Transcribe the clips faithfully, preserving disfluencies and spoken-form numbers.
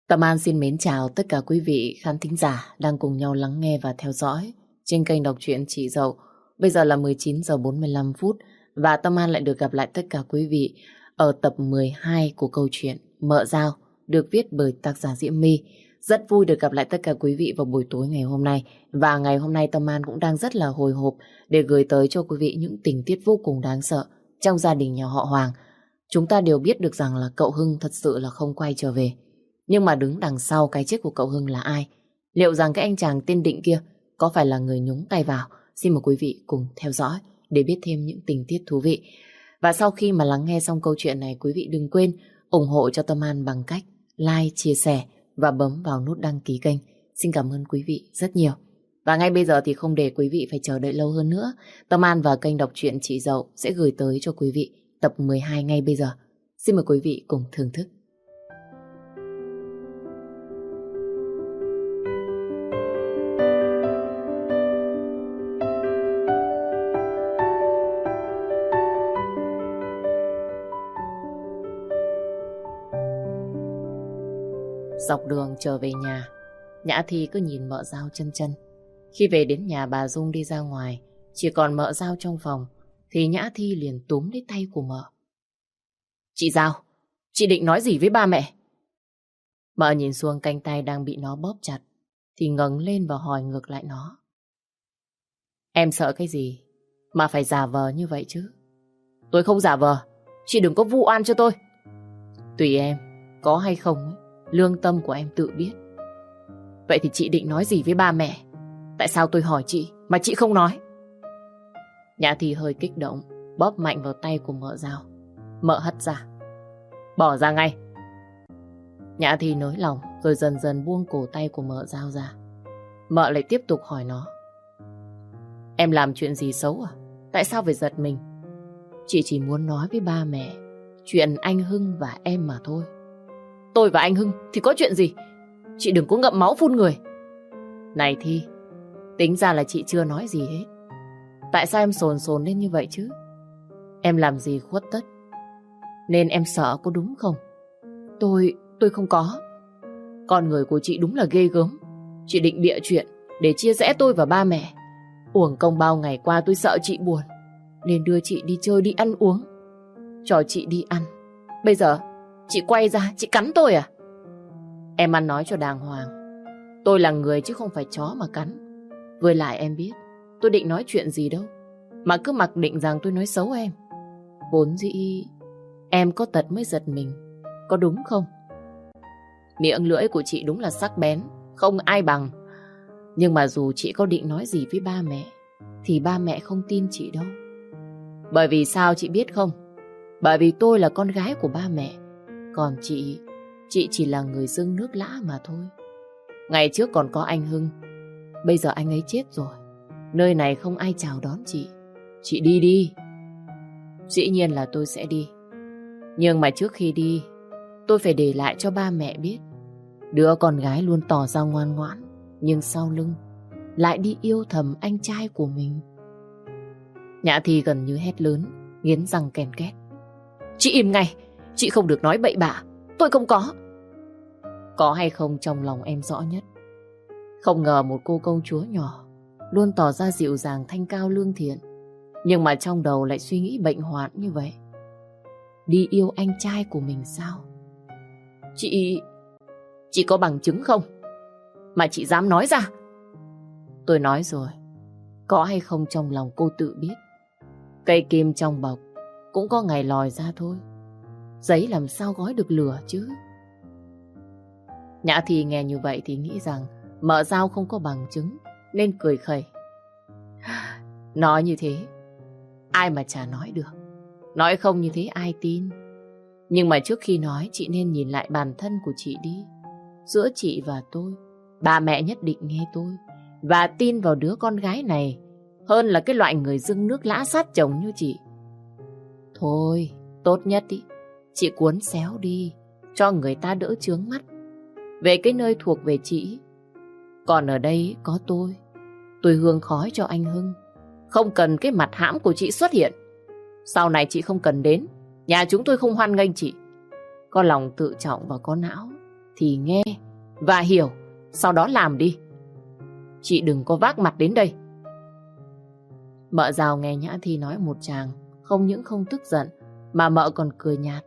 Tâm An xin mến chào tất cả quý vị khán thính giả đang cùng nhau lắng nghe và theo dõi trên kênh đọc truyện Chị Dậu. Bây giờ là mười chín giờ bốn mươi lăm phút và Tâm An lại được gặp lại tất cả quý vị ở tập mười hai của câu chuyện Mợ Dao được viết bởi tác giả Diễm My. Rất vui được gặp lại tất cả quý vị vào buổi tối ngày hôm nay. Và ngày hôm nay Tâm An cũng đang rất là hồi hộp để gửi tới cho quý vị những tình tiết vô cùng đáng sợ trong gia đình nhà họ Hoàng. Chúng ta đều biết được rằng là cậu Hưng thật sự là không quay trở về. Nhưng mà đứng đằng sau cái chết của cậu Hưng là ai? Liệu rằng cái anh chàng tên Định kia có phải là người nhúng tay vào? Xin mời quý vị cùng theo dõi để biết thêm những tình tiết thú vị. Và sau khi mà lắng nghe xong câu chuyện này, quý vị đừng quên ủng hộ cho Tâm An bằng cách like, chia sẻ và bấm vào nút đăng ký kênh. Xin cảm ơn quý vị rất nhiều. Và ngay bây giờ thì không để quý vị phải chờ đợi lâu hơn nữa, Tâm An và kênh đọc truyện Chị Dậu sẽ gửi tới cho quý vị tập mười hai ngay bây giờ. Xin mời quý vị cùng thưởng thức. Dọc đường trở về nhà, Nhã Thi cứ nhìn Mợ Dao chân chân. Khi về đến nhà bà Dung đi ra ngoài, chỉ còn Mợ Dao trong phòng, thì Nhã Thi liền túm lấy tay của Mợ. Chị Dao, chị định nói gì với ba mẹ? Mợ nhìn xuống cánh tay đang bị nó bóp chặt, thì ngẩng lên và hỏi ngược lại nó. Em sợ cái gì mà phải giả vờ như vậy chứ? Tôi không giả vờ, chị đừng có vu oan cho tôi. Tùy em, có hay không ấy, lương tâm của em tự biết. Vậy thì chị định nói gì với ba mẹ? Tại sao tôi hỏi chị mà chị không nói? Nhã Thi hơi kích động, bóp mạnh vào tay của Mợ Dao. Mợ hất ra. Bỏ ra ngay. Nhã Thi nới lòng rồi dần dần buông cổ tay của Mợ Dao ra. Mợ lại tiếp tục hỏi nó. Em làm chuyện gì xấu à? Tại sao phải giật mình? Chị chỉ muốn nói với ba mẹ chuyện anh Hưng và em mà thôi. Tôi và anh Hưng thì có chuyện gì? Chị đừng có ngậm máu phun người. Này Thi, tính ra là chị chưa nói gì hết. Tại sao em sồn sồn lên như vậy chứ? Em làm gì khuất tất nên em sợ có đúng không? Tôi, tôi không có. Con người của chị đúng là ghê gớm. Chị định bịa chuyện để chia rẽ tôi và ba mẹ. Uổng công bao ngày qua tôi sợ chị buồn nên đưa chị đi chơi đi ăn uống, cho chị đi ăn. Bây giờ chị quay ra chị cắn tôi à? Em ăn nói cho đàng hoàng. Tôi là người chứ không phải chó mà cắn. Với lại em biết tôi định nói chuyện gì đâu mà cứ mặc định rằng tôi nói xấu em. Vốn dĩ em có tật mới giật mình, có đúng không? Miệng lưỡi của chị đúng là sắc bén, không ai bằng. Nhưng mà dù chị có định nói gì với ba mẹ thì ba mẹ không tin chị đâu. Bởi vì sao chị biết không? Bởi vì tôi là con gái của ba mẹ. Còn chị, chị chỉ là người dưng nước lã mà thôi. Ngày trước còn có anh Hưng, bây giờ anh ấy chết rồi. Nơi này không ai chào đón chị. Chị đi đi. Dĩ nhiên là tôi sẽ đi. Nhưng mà trước khi đi, tôi phải để lại cho ba mẹ biết đứa con gái luôn tỏ ra ngoan ngoãn, nhưng sau lưng lại đi yêu thầm anh trai của mình. Nhã Thi gần như hét lớn, nghiến răng ken két. Chị im ngay, chị không được nói bậy bạ. Tôi không có. Có hay không trong lòng em rõ nhất. Không ngờ một cô công chúa nhỏ luôn tỏ ra dịu dàng thanh cao lương thiện, nhưng mà trong đầu lại suy nghĩ bệnh hoạn như vậy. Đi yêu anh trai của mình sao? Chị... Chị có bằng chứng không mà chị dám nói ra? Tôi nói rồi, có hay không trong lòng cô tự biết. Cây kim trong bọc cũng có ngày lòi ra thôi. Giấy làm sao gói được lửa chứ? Nhã Thi nghe như vậy thì nghĩ rằng Mợ Dao không có bằng chứng nên cười khẩy. Nói như thế ai mà chả nói được. Nói không như thế ai tin. Nhưng mà trước khi nói chị nên nhìn lại bản thân của chị đi. Giữa chị và tôi, ba mẹ nhất định nghe tôi và tin vào đứa con gái này hơn là cái loại người dưng nước lã sát chồng như chị. Thôi, tốt nhất ý, chị cuốn xéo đi cho người ta đỡ chướng mắt. Về cái nơi thuộc về chị. Còn ở đây có tôi. Tôi hương khói cho anh Hưng. Không cần cái mặt hãm của chị xuất hiện. Sau này chị không cần đến. Nhà chúng tôi không hoan nghênh chị. Có lòng tự trọng và có não thì nghe và hiểu, sau đó làm đi. Chị đừng có vác mặt đến đây. Mợ Dào nghe Nhã Thi nói một tràng, không những không tức giận, mà mợ còn cười nhạt.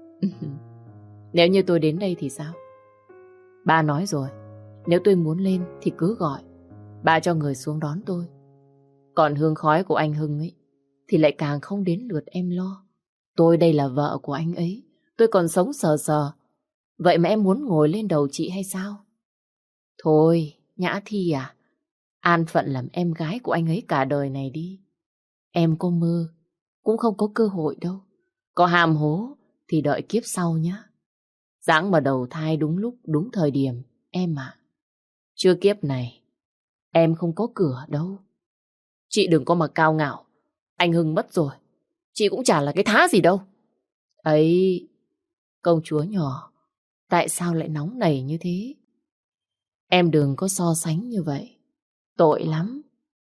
Nếu như tôi đến đây thì sao? Ba nói rồi, nếu tôi muốn lên thì cứ gọi, ba cho người xuống đón tôi. Còn hương khói của anh Hưng ấy thì lại càng không đến lượt em lo. Tôi đây là vợ của anh ấy, tôi còn sống sờ sờ. Vậy mà em muốn ngồi lên đầu chị hay sao? Thôi, Nhã Thi à, an phận làm em gái của anh ấy cả đời này đi. Em có mơ, cũng không có cơ hội đâu. Có hàm hố thì đợi kiếp sau nhá. Giáng mà đầu thai đúng lúc, đúng thời điểm, em ạ. Chưa kiếp này, em không có cửa đâu. Chị đừng có mà cao ngạo. Anh Hưng mất rồi, chị cũng chả là cái thá gì đâu. Ấy, công chúa nhỏ, tại sao lại nóng nảy như thế? Em đừng có so sánh như vậy, tội lắm.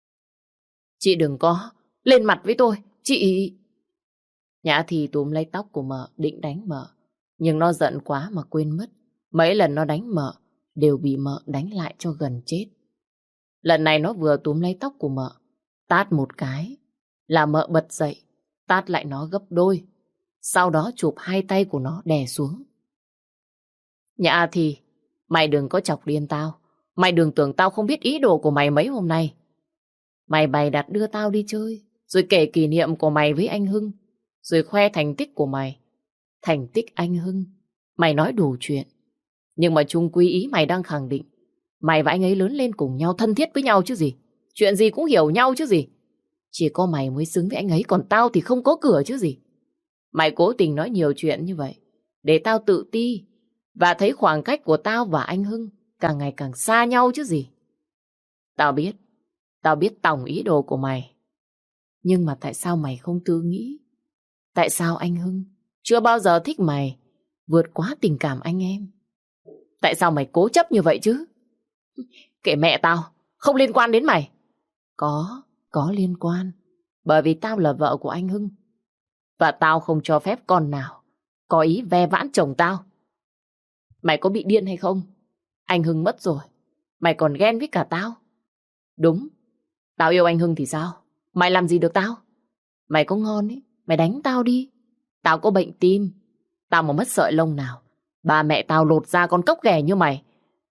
Chị đừng có lên mặt với tôi, chị... Nhã Thi túm lấy tóc của mợ, định đánh mợ. Nhưng nó giận quá mà quên mất. Mấy lần nó đánh mợ, đều bị mợ đánh lại cho gần chết. Lần này nó vừa túm lấy tóc của mợ, tát một cái, là mợ bật dậy, tát lại nó gấp đôi. Sau đó chụp hai tay của nó đè xuống. Nhã Thi, mày đừng có chọc điên tao. Mày đừng tưởng tao không biết ý đồ của mày mấy hôm nay. Mày bày đặt đưa tao đi chơi, rồi kể kỷ niệm của mày với anh Hưng, rồi khoe thành tích của mày. Thành tích anh Hưng, mày nói đủ chuyện. Nhưng mà chung quy ý mày đang khẳng định mày và anh ấy lớn lên cùng nhau, thân thiết với nhau chứ gì. Chuyện gì cũng hiểu nhau chứ gì. Chỉ có mày mới xứng với anh ấy, còn tao thì không có cửa chứ gì. Mày cố tình nói nhiều chuyện như vậy để tao tự ti và thấy khoảng cách của tao và anh Hưng càng ngày càng xa nhau chứ gì. Tao biết, tao biết tổng ý đồ của mày. Nhưng mà tại sao mày không tư nghĩ? Tại sao anh Hưng chưa bao giờ thích mày vượt quá tình cảm anh em? Tại sao mày cố chấp như vậy chứ? Kệ mẹ tao, không liên quan đến mày. Có, có liên quan. Bởi vì tao là vợ của anh Hưng. Và tao không cho phép con nào có ý ve vãn chồng tao. Mày có bị điên hay không? Anh Hưng mất rồi, mày còn ghen với cả tao. Đúng, tao yêu anh Hưng thì sao? Mày làm gì được tao? Mày có ngon ấy, mày đánh tao đi. Tao có bệnh tim, tao mà mất sợi lông nào, ba mẹ tao lột ra con cóc ghẻ như mày.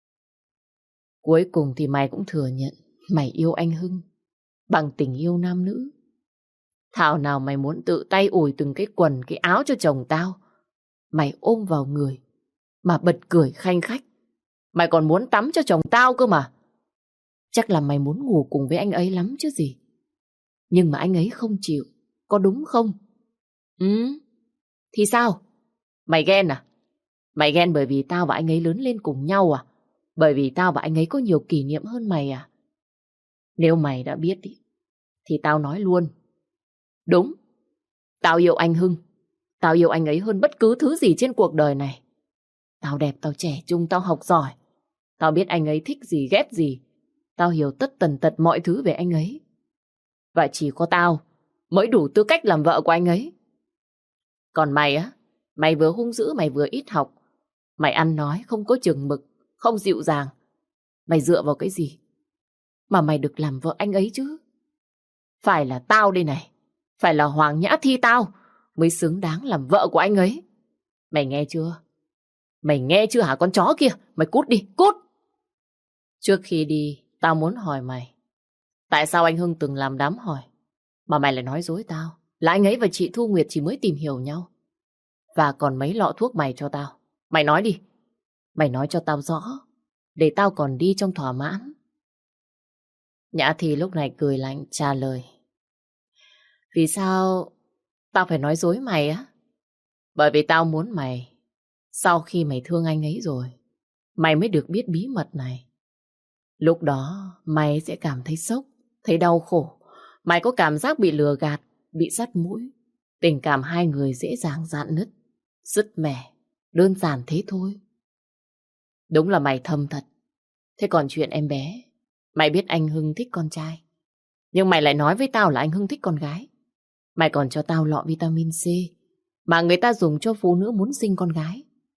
Cuối cùng thì mày cũng thừa nhận mày yêu anh Hưng bằng tình yêu nam nữ. Thảo nào mày muốn tự tay ủi từng cái quần, cái áo cho chồng tao. Mày ôm vào người mà bật cười khanh khách. Mày còn muốn tắm cho chồng tao cơ mà. Chắc là mày muốn ngủ cùng với anh ấy lắm chứ gì. Nhưng mà anh ấy không chịu, có đúng không? Ừ, thì sao? Mày ghen à? Mày ghen bởi vì tao và anh ấy lớn lên cùng nhau à? Bởi vì tao và anh ấy có nhiều kỷ niệm hơn mày à? Nếu mày đã biết ý, thì tao nói luôn. Đúng, tao yêu anh Hưng. Tao yêu anh ấy hơn bất cứ thứ gì trên cuộc đời này. Tao đẹp, tao trẻ trung, tao học giỏi. Tao biết anh ấy thích gì, ghét gì. Tao hiểu tất tần tật mọi thứ về anh ấy. Và chỉ có tao mới đủ tư cách làm vợ của anh ấy. Còn mày á, mày vừa hung dữ, mày vừa ít học. Mày ăn nói không có chừng mực, không dịu dàng. Mày dựa vào cái gì mà mày được làm vợ anh ấy chứ? Phải là tao đây này, phải là Hoàng Nhã Thi tao mới xứng đáng làm vợ của anh ấy. Mày nghe chưa? Mày nghe chưa hả con chó kia? Mày cút đi, cút! Trước khi đi, tao muốn hỏi mày, tại sao anh Hưng từng làm đám hỏi mà mày lại nói dối tao là anh ấy và chị Thu Nguyệt chỉ mới tìm hiểu nhau? Và còn mấy lọ thuốc mày cho tao. Mày nói đi. Mày nói cho tao rõ, để tao còn đi trong thỏa mãn. Nhã Thi lúc này cười lạnh trả lời. Vì sao tao phải nói dối mày á? Bởi vì tao muốn mày, sau khi mày thương anh ấy rồi, mày mới được biết bí mật này. Lúc đó mày sẽ cảm thấy sốc, thấy đau khổ. Mày có cảm giác bị lừa gạt, bị dắt mũi. Tình cảm hai người dễ dàng rạn nứt, sứt mẻ, đơn giản thế thôi. Đúng là mày thâm thật. Thế còn chuyện em bé, mày biết anh Hưng thích con trai, nhưng mày lại nói với tao là anh Hưng thích con gái. Mày còn cho tao lọ vitamin C mà người ta dùng cho phụ nữ muốn sinh con gái.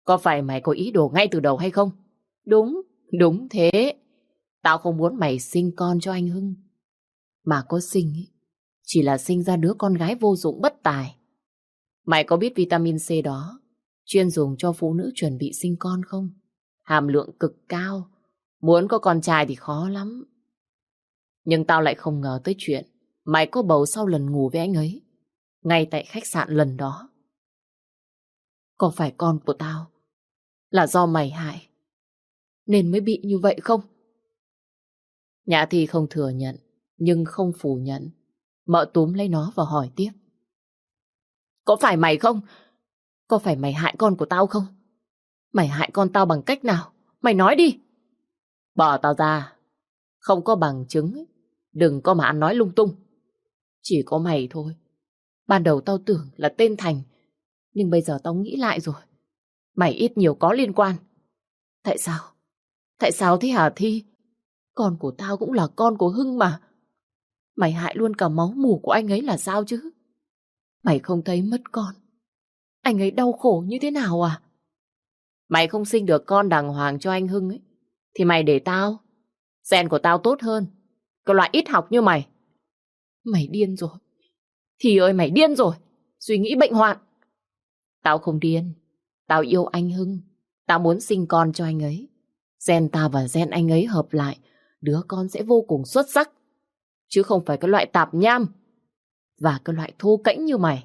Có phải mày có ý đồ ngay từ đầu hay không? Đúng, đúng thế. Tao không muốn mày sinh con cho anh Hưng. Mà có sinh ý, chỉ là sinh ra đứa con gái vô dụng bất tài. Mày có biết vitamin C đó chuyên dùng cho phụ nữ chuẩn bị sinh con không? Hàm lượng cực cao. Muốn có con trai thì khó lắm. Nhưng tao lại không ngờ tới chuyện mày có bầu sau lần ngủ với anh ấy, ngay tại khách sạn lần đó. Có phải con của tao là do mày hại nên mới bị như vậy không? Nhã Thi không thừa nhận, nhưng không phủ nhận. Mợ túm lấy nó và hỏi tiếp. Có phải mày không? Có phải mày hại con của tao không? Mày hại con tao bằng cách nào? Mày nói đi. Bỏ tao ra. Không có bằng chứng. Đừng có mà ăn nói lung tung. Chỉ có mày thôi. Ban đầu tao tưởng là tên Thành. Nhưng bây giờ tao nghĩ lại rồi. Mày ít nhiều có liên quan. Tại sao? Tại sao thế hả Thi? Con của tao cũng là con của Hưng mà. Mày hại luôn cả máu mủ của anh ấy là sao chứ? Mày không thấy mất con anh ấy đau khổ như thế nào à? Mày không sinh được con đàng hoàng cho anh Hưng ấy, thì mày để tao. Gen của tao tốt hơn cái loại ít học như mày. Mày điên rồi. Thì ơi mày điên rồi. Suy nghĩ bệnh hoạn. Tao không điên. Tao yêu anh Hưng. Tao muốn sinh con cho anh ấy. Gen tao và gen anh ấy hợp lại, đứa con sẽ vô cùng xuất sắc. Chứ không phải cái loại tạp nham và cái loại thô kễnh như mày.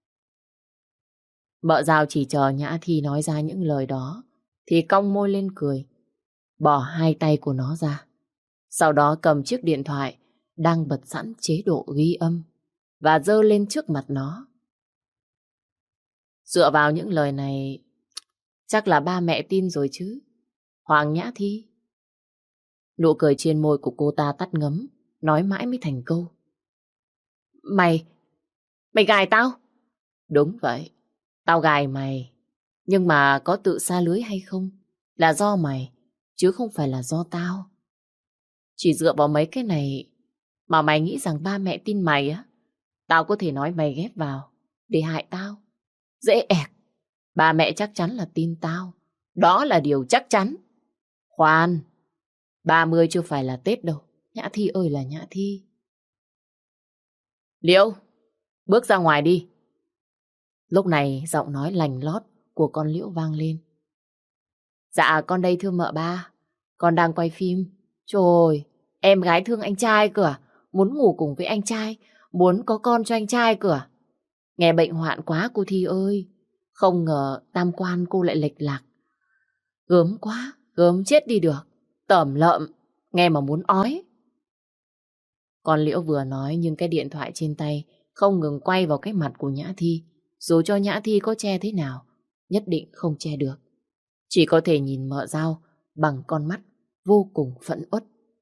Mợ Giao chỉ chờ Nhã Thi nói ra những lời đó thì cong môi lên cười, bỏ hai tay của nó ra. Sau đó cầm chiếc điện thoại đang bật sẵn chế độ ghi âm và giơ lên trước mặt nó. Dựa vào những lời này, chắc là ba mẹ tin rồi chứ, Hoàng Nhã Thi. Nụ cười trên môi của cô ta tắt ngấm, nói mãi mới thành câu. Mày, mày gài tao? Đúng vậy, tao gài mày. Nhưng mà có tự sa lưới hay không là do mày, chứ không phải là do tao. Chỉ dựa vào mấy cái này mà mày nghĩ rằng ba mẹ tin mày á? Tao có thể nói mày ghép vào để hại tao. Dễ ẹc. Ba mẹ chắc chắn là tin tao. Đó là điều chắc chắn. Khoan, ba mươi chưa phải là Tết đâu. Nhã Thi ơi là Nhã Thi. Liễu, bước ra ngoài đi. Lúc này giọng nói lành lót của con Liễu vang lên. Dạ con đây thưa mợ ba. Con đang quay phim. Trời ơi, em gái thương anh trai cơ à? Muốn ngủ cùng với anh trai, muốn có con cho anh trai cơ à? Nghe bệnh hoạn quá cô Thi ơi. Không ngờ tam quan cô lại lệch lạc. Gớm quá, gớm chết đi được. Tởm lợm, nghe mà muốn ói. Con Liễu vừa nói nhưng cái điện thoại trên tay không ngừng quay vào cái mặt của Nhã Thi. Dù cho Nhã Thi có che thế nào, nhất định không che được. Chỉ có thể nhìn mợ Giao bằng con mắt vô cùng phẫn uất.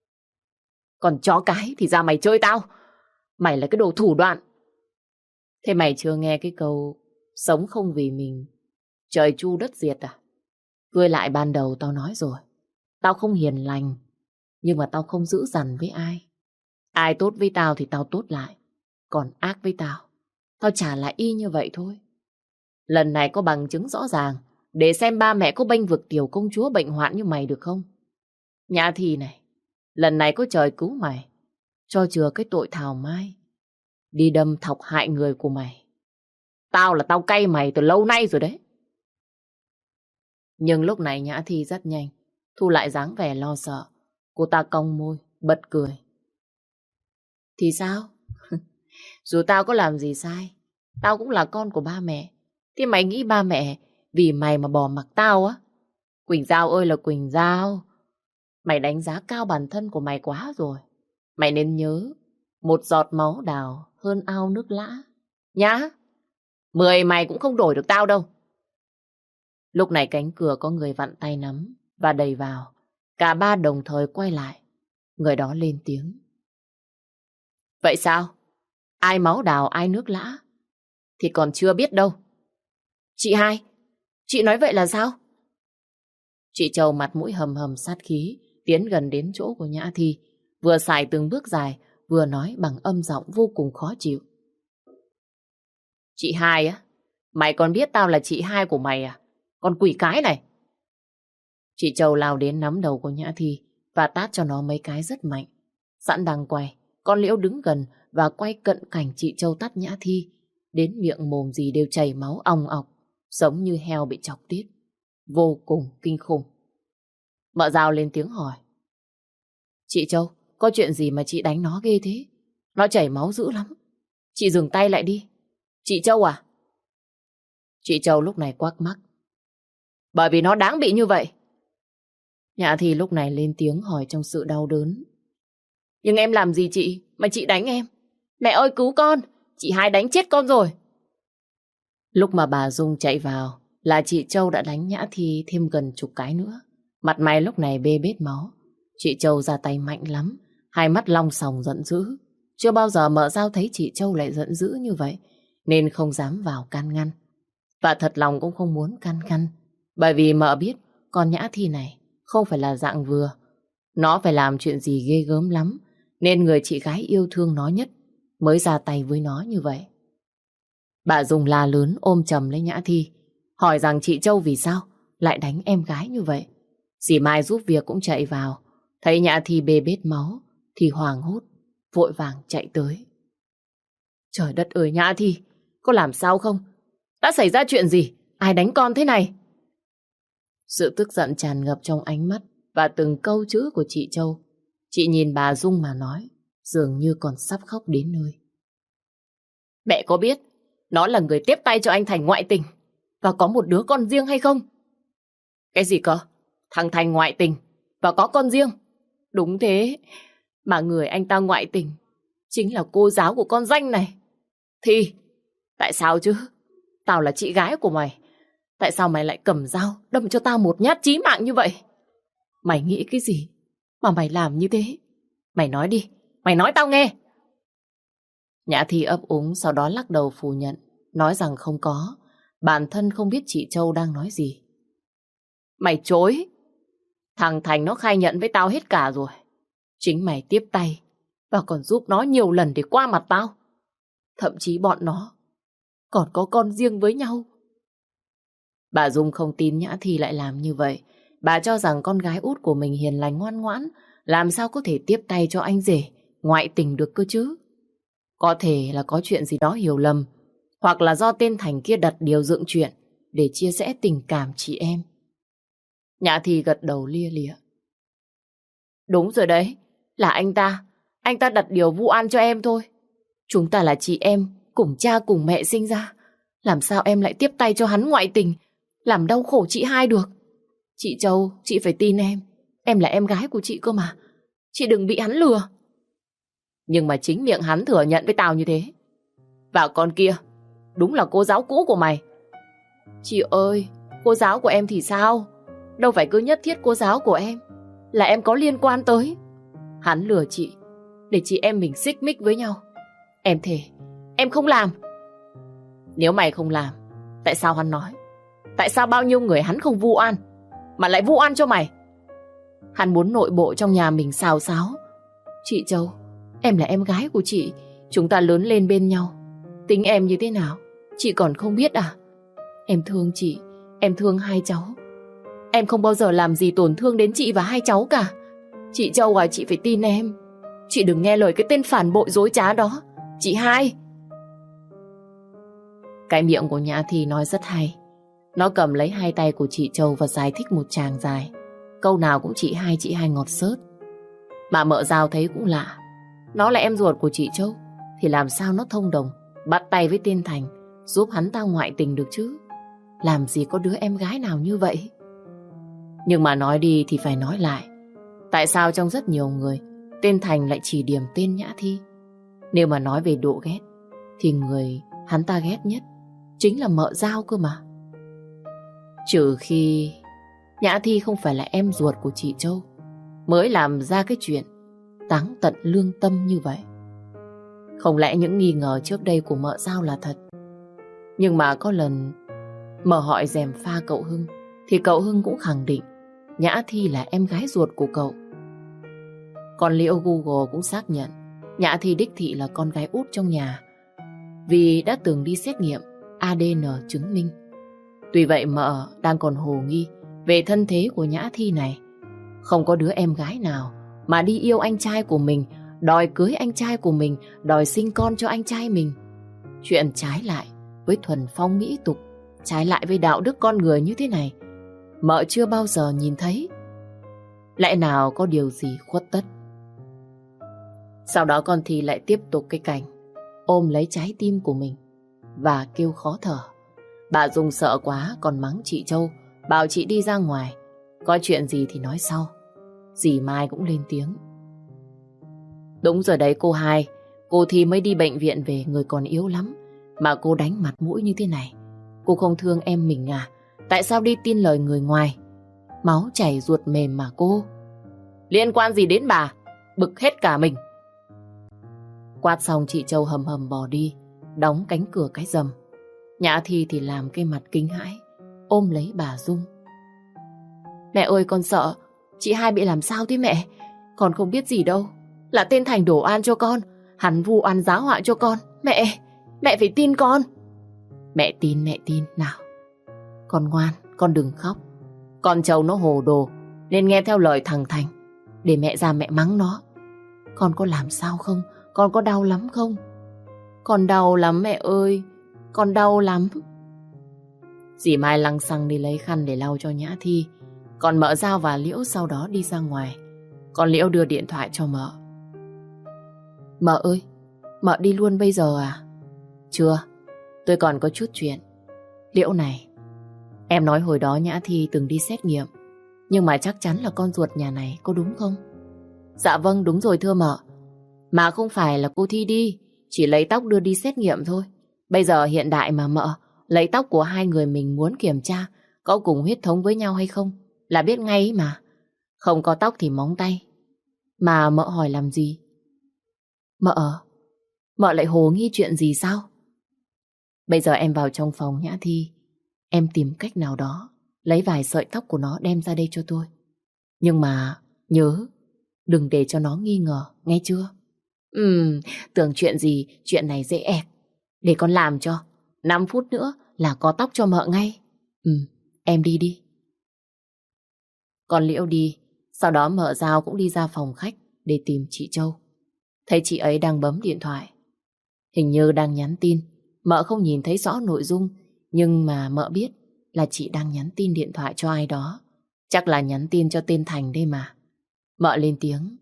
Còn chó cái thì ra mày chơi tao. Mày là cái đồ thủ đoạn. Thế mày chưa nghe cái câu sống không vì mình, trời chu đất diệt à? Với lại ban đầu tao nói rồi, tao không hiền lành, nhưng mà tao không dữ dằn với ai. Ai tốt với tao thì tao tốt lại, còn ác với tao, tao trả lại y như vậy thôi. Lần này có bằng chứng rõ ràng để xem ba mẹ có bênh vực tiểu công chúa bệnh hoạn như mày được không? Nhã Thi này, lần này có trời cứu mày, cho chừa cái tội thảo mai, đi đâm thọc hại người của mày. Tao là tao cay mày từ lâu nay rồi đấy. Nhưng lúc này Nhã Thi rất nhanh thu lại dáng vẻ lo sợ. Cô ta cong môi, bật cười. Thì sao? Dù tao có làm gì sai, tao cũng là con của ba mẹ. Thế mày nghĩ ba mẹ vì mày mà bỏ mặc tao á? Quỳnh Giao ơi là Quỳnh Giao, mày đánh giá cao bản thân của mày quá rồi. Mày nên nhớ, một giọt máu đào hơn ao nước lã. Nhá, mười mày cũng không đổi được tao đâu. Lúc này cánh cửa có người vặn tay nắm và đẩy vào. Cả ba đồng thời quay lại. Người đó lên tiếng. Vậy sao? Ai máu đào ai nước lã? Thì còn chưa biết đâu. Chị hai, chị nói vậy là sao? Chị Châu mặt mũi hầm hầm sát khí, tiến gần đến chỗ của Nhã Thi, vừa xài từng bước dài, vừa nói bằng âm giọng vô cùng khó chịu. Chị hai á? Mày còn biết tao là chị hai của mày à? Con quỷ cái này. Chị Châu lao đến nắm đầu của Nhã Thi và tát cho nó mấy cái rất mạnh. Sẵn đang quay, con Liễu đứng gần và quay cận cảnh chị Châu tát Nhã Thi. Đến miệng mồm gì đều chảy máu ong ọc, giống như heo bị chọc tiết. Vô cùng kinh khủng. Mợ Dao lên tiếng hỏi. Chị Châu, có chuyện gì mà chị đánh nó ghê thế? Nó chảy máu dữ lắm. Chị dừng tay lại đi. Chị Châu à? Chị Châu lúc này quắc mắt. Bởi vì nó đáng bị như vậy. Nhã Thi lúc này lên tiếng hỏi trong sự đau đớn. Nhưng em làm gì chị mà chị đánh em? Mẹ ơi cứu con, chị hai đánh chết con rồi. Lúc mà bà Dung chạy vào là chị Châu đã đánh Nhã Thi thêm gần chục cái nữa. Mặt mày lúc này bê bết máu. Chị Châu ra tay mạnh lắm, hai mắt long sòng giận dữ. Chưa bao giờ Mợ Dao thấy chị Châu lại giận dữ như vậy, nên không dám vào can ngăn. Và thật lòng cũng không muốn can ngăn, bởi vì Mợ biết con Nhã Thi này không phải là dạng vừa. Nó phải làm chuyện gì ghê gớm lắm, nên người chị gái yêu thương nó nhất mới ra tay với nó như vậy. Bà Dung la lớn ôm chầm lấy Nhã Thi, hỏi rằng chị Châu vì sao lại đánh em gái như vậy. Dì Mai giúp việc cũng chạy vào, thấy Nhã Thi bê bết máu thì hoảng hốt, vội vàng chạy tới. Trời đất ơi Nhã Thi, có làm sao không? Đã xảy ra chuyện gì? Ai đánh con thế này? Sự tức giận tràn ngập trong ánh mắt và từng câu chữ của chị Châu. Chị nhìn bà Dung mà nói, dường như còn sắp khóc đến nơi. Mẹ có biết nó là người tiếp tay cho anh Thành ngoại tình và có một đứa con riêng hay không? Cái gì cơ? Thằng Thành ngoại tình và có con riêng? Đúng thế, mà người anh ta ngoại tình chính là cô giáo của con danh này. Thì tại sao chứ? Tao là chị gái của mày, tại sao mày lại cầm dao đâm cho tao một nhát chí mạng như vậy? Mày nghĩ cái gì mà mày làm như thế? Mày nói đi, mày nói tao nghe. Nhã Thi ấp úng, sau đó lắc đầu phủ nhận, nói rằng không có, bản thân không biết chị Châu đang nói gì. Mày chối. Thằng Thành nó khai nhận với tao hết cả rồi. Chính mày tiếp tay và còn giúp nó nhiều lần để qua mặt tao. Thậm chí bọn nó còn có con riêng với nhau. Bà Dung không tin Nhã Thi lại làm như vậy. Bà cho rằng con gái út của mình hiền lành ngoan ngoãn, làm sao có thể tiếp tay cho anh rể ngoại tình được cơ chứ. Có thể là có chuyện gì đó hiểu lầm, hoặc là do tên Thành kia đặt điều dựng chuyện để chia rẽ tình cảm chị em. Nhã Thi gật đầu lia lịa. Đúng rồi đấy, là anh ta. Anh ta đặt điều vu oan cho em thôi. Chúng ta là chị em, cùng cha cùng mẹ sinh ra. Làm sao em lại tiếp tay cho hắn ngoại tình, làm đau khổ chị hai được? Chị Châu, chị phải tin em. Em là em gái của chị cơ mà. Chị đừng bị hắn lừa. Nhưng mà chính miệng hắn thừa nhận với tao như thế. Và con kia, đúng là cô giáo cũ của mày. Chị ơi, cô giáo của em thì sao? Đâu phải cứ nhất thiết cô giáo của em là em có liên quan tới. Hắn lừa chị để chị em mình xích mích với nhau. Em thề, em không làm. Nếu mày không làm, tại sao hắn nói? Tại sao bao nhiêu người hắn không vu oan mà lại vu oan cho mày? Hắn muốn nội bộ trong nhà mình xào xáo. Chị Châu, em là em gái của chị, chúng ta lớn lên bên nhau. Tính em như thế nào chị còn không biết à? Em thương chị, em thương hai cháu. Em không bao giờ làm gì tổn thương đến chị và hai cháu cả. Chị Châu à, chị phải tin em. Chị đừng nghe lời cái tên phản bội dối trá đó. Chị hai. Cái miệng của Nhã Thi nói rất hay. Nó cầm lấy hai tay của chị Châu và giải thích một tràng dài. Câu nào cũng chị hai, chị hai ngọt xớt. Mà Mợ Dao thấy cũng lạ. Nó là em ruột của chị Châu, thì làm sao nó thông đồng bắt tay với tên Thành giúp hắn ta ngoại tình được chứ? Làm gì có đứa em gái nào như vậy? Nhưng mà nói đi thì phải nói lại. Tại sao trong rất nhiều người tên Thành lại chỉ điểm tên Nhã Thi? Nếu mà nói về độ ghét thì người hắn ta ghét nhất chính là Mợ Dao cơ mà. Trừ khi Nhã Thi không phải là em ruột của chị Châu mới làm ra cái chuyện táng tận lương tâm như vậy. Không lẽ những nghi ngờ trước đây của Mợ Dao là thật? Nhưng mà có lần mở hỏi gièm pha cậu Hưng thì cậu Hưng cũng khẳng định Nhã Thi là em gái ruột của cậu. Còn Liễu Google cũng xác nhận Nhã Thi đích thị là con gái út trong nhà, vì đã từng đi xét nghiệm a đê en chứng minh Tuy vậy mợ đang còn hồ nghi về thân thế của Nhã Thi này. Không có đứa em gái nào mà đi yêu anh trai của mình, đòi cưới anh trai của mình, đòi sinh con cho anh trai mình. Chuyện trái lại với thuần phong mỹ tục, trái lại với đạo đức con người như thế này, mợ chưa bao giờ nhìn thấy. Lẽ nào có điều gì khuất tất? Sau đó con Thi lại tiếp tục cái cảnh ôm lấy trái tim của mình và kêu khó thở. Bà Dung sợ quá còn mắng chị Châu, bảo chị đi ra ngoài, có chuyện gì thì nói sau. Dì Mai cũng lên tiếng. Đúng rồi đấy cô hai, cô Thi mới đi bệnh viện về, người còn yếu lắm, mà cô đánh mặt mũi như thế này. Cô không thương em mình à? Tại sao đi tin lời người ngoài? Máu chảy ruột mềm mà cô. Liên quan gì đến bà? Bực hết cả mình. Quát xong chị Châu hầm hầm bỏ đi, đóng cánh cửa cái rầm. Nhã Thi thì làm cái mặt kinh hãi, ôm lấy bà Dung. Mẹ ơi, con sợ chị hai bị làm sao thế mẹ? Con không biết gì đâu. Là tên Thành đổ oan cho con, hắn vu oan giá họa cho con. Mẹ, mẹ phải tin con. Mẹ tin, mẹ tin nào. Con ngoan, con đừng khóc. Con Châu nó hồ đồ nên nghe theo lời thằng Thành. Để mẹ ra mẹ mắng nó. Con có làm sao không? Con có đau lắm không? Con đau lắm mẹ ơi. Con đau lắm. Dì Mai lăng xăng đi lấy khăn để lau cho Nhã Thi. Còn mợ Giao và Liễu sau đó đi ra ngoài. Còn Liễu đưa điện thoại cho mợ. Mợ ơi, mợ đi luôn bây giờ à? Chưa, tôi còn có chút chuyện. Liễu này, em nói hồi đó Nhã Thi từng đi xét nghiệm, nhưng mà chắc chắn là con ruột nhà này, có đúng không? Dạ vâng, đúng rồi thưa mợ. Mà không phải là cô Thi đi, chỉ lấy tóc đưa đi xét nghiệm thôi. Bây giờ hiện đại mà mợ, lấy tóc của hai người mình muốn kiểm tra có cùng huyết thống với nhau hay không là biết ngay ấy mà. Không có tóc thì móng tay. Mà mợ hỏi làm gì? Mợ, mợ lại hồ nghi chuyện gì sao? Bây giờ em vào trong phòng Nhã Thi, em tìm cách nào đó lấy vài sợi tóc của nó đem ra đây cho tôi. Nhưng mà nhớ đừng để cho nó nghi ngờ, nghe chưa? Ừm, tưởng chuyện gì, chuyện này dễ ẹc. Để con làm cho. năm phút nữa là có tóc cho mợ ngay. Ừm, em đi đi. Còn Liễu đi, sau đó mợ Giao cũng đi ra phòng khách để tìm chị Châu. Thấy chị ấy đang bấm điện thoại. Hình như đang nhắn tin. Mợ không nhìn thấy rõ nội dung, nhưng mà mợ biết là chị đang nhắn tin điện thoại cho ai đó. Chắc là nhắn tin cho tên Thành đây mà. Mợ lên tiếng.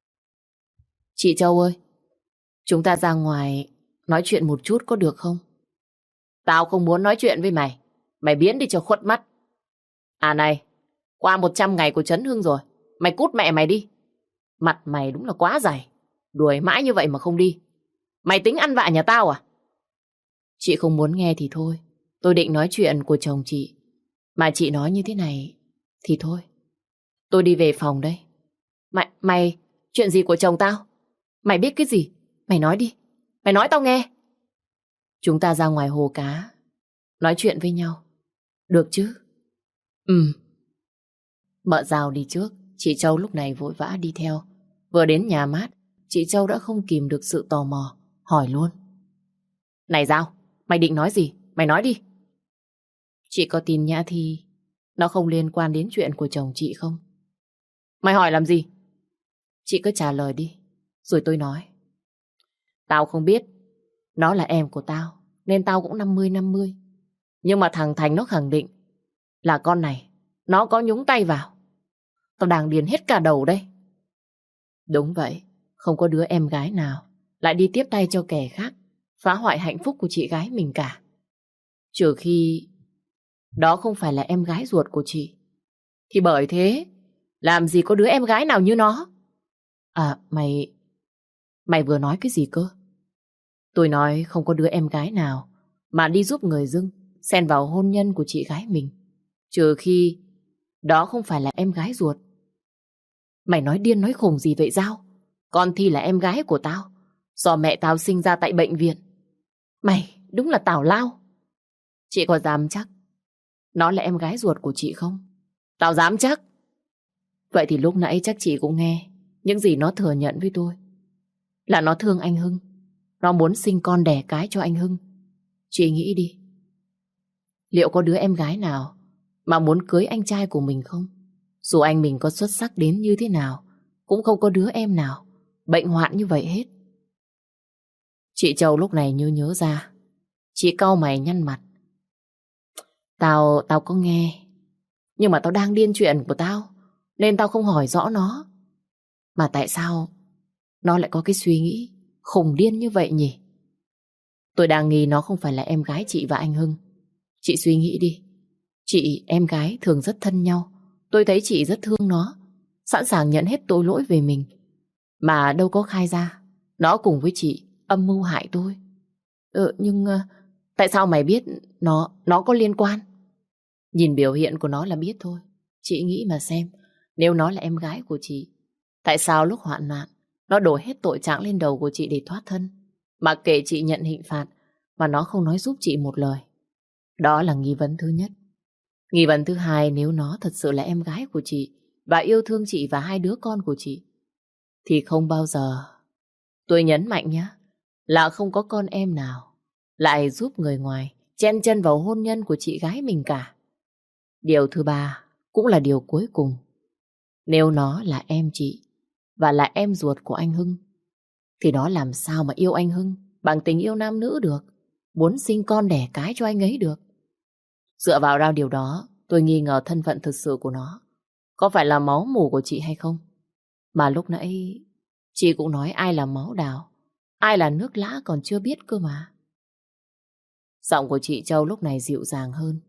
Chị Châu ơi, chúng ta ra ngoài nói chuyện một chút có được không? Tao không muốn nói chuyện với mày. Mày biến đi cho khuất mắt. À này, qua một trăm ngày của Trấn Hưng rồi. Mày cút mẹ mày đi. Mặt mày đúng là quá dày. Đuổi mãi như vậy mà không đi. Mày tính ăn vạ nhà tao à? Chị không muốn nghe thì thôi. Tôi định nói chuyện của chồng chị. Mà chị nói như thế này thì thôi. Tôi đi về phòng đây. Mày, mày, chuyện gì của chồng tao? Mày biết cái gì? Mày nói đi. Mày nói tao nghe. Chúng ta ra ngoài hồ cá nói chuyện với nhau. Được chứ? Ừ. Mợ Giao đi trước. Chị Châu lúc này vội vã đi theo. Vừa đến nhà mát, chị Châu đã không kìm được sự tò mò, hỏi luôn. Này Giao, mày định nói gì? Mày nói đi. Chị có tin Nhã Thi nó không liên quan đến chuyện của chồng chị không? Mày hỏi làm gì? Chị cứ trả lời đi, rồi tôi nói. Tao không biết. Nó là em của tao, nên tao cũng năm mươi năm mươi. Nhưng mà thằng Thành nó khẳng định là con này nó có nhúng tay vào. Tao đang điên hết cả đầu đây. Đúng vậy, không có đứa em gái nào lại đi tiếp tay cho kẻ khác phá hoại hạnh phúc của chị gái mình cả. Trừ khi đó không phải là em gái ruột của chị. Thì bởi thế, làm gì có đứa em gái nào như nó. À, mày... Mày vừa nói cái gì cơ? Tôi nói không có đứa em gái nào mà đi giúp người dưng xen vào hôn nhân của chị gái mình. Trừ khi đó không phải là em gái ruột. Mày nói điên nói khùng gì vậy Giao? Con Thi là em gái của tao, do mẹ tao sinh ra tại bệnh viện. Mày đúng là tào lao. Chị có dám chắc nó là em gái ruột của chị không? Tao dám chắc. Vậy thì lúc nãy chắc chị cũng nghe những gì nó thừa nhận với tôi. Là nó thương anh Hưng, nó muốn sinh con đẻ cái cho anh Hưng. Chị nghĩ đi. liệu có đứa em gái nào mà muốn cưới anh trai của mình không? Dù anh mình có xuất sắc đến như thế nào, cũng không có đứa em nào bệnh hoạn như vậy hết. Chị Châu lúc này như nhớ ra. Chị cau mày nhăn mặt. Tao, tao có nghe. Nhưng mà tao đang điên chuyện của tao, nên tao không hỏi rõ nó. Mà tại sao nó lại có cái suy nghĩ khùng điên như vậy nhỉ? Tôi đang nghi nó không phải là em gái chị và anh Hưng. Chị suy nghĩ đi. Chị, em gái thường rất thân nhau. Tôi thấy chị rất thương nó, sẵn sàng nhận hết tội lỗi về mình. Mà đâu có khai ra nó cùng với chị âm mưu hại tôi. Ừ, nhưng uh, tại sao mày biết nó nó có liên quan? Nhìn biểu hiện của nó là biết thôi. Chị nghĩ mà xem, nếu nó là em gái của chị, tại sao lúc hoạn nạn nó đổ hết tội trạng lên đầu của chị để thoát thân, mà kể chị nhận hình phạt mà nó không nói giúp chị một lời? Đó là nghi vấn thứ nhất. Nghi vấn thứ hai, nếu nó thật sự là em gái của chị và yêu thương chị và hai đứa con của chị, thì không bao giờ, tôi nhấn mạnh nhé, là không có con em nào lại giúp người ngoài chen chân vào hôn nhân của chị gái mình cả. Điều thứ ba, cũng là điều cuối cùng. Nếu nó là em chị và là em ruột của anh Hưng, thì nó làm sao mà yêu anh Hưng bằng tình yêu nam nữ được, muốn sinh con đẻ cái cho anh ấy được. Dựa vào ra điều đó, tôi nghi ngờ thân phận thực sự của nó có phải là máu mủ của chị hay không. Mà lúc nãy chị cũng nói ai là máu đào, ai là nước lã còn chưa biết cơ mà. Giọng của chị Châu lúc này dịu dàng hơn.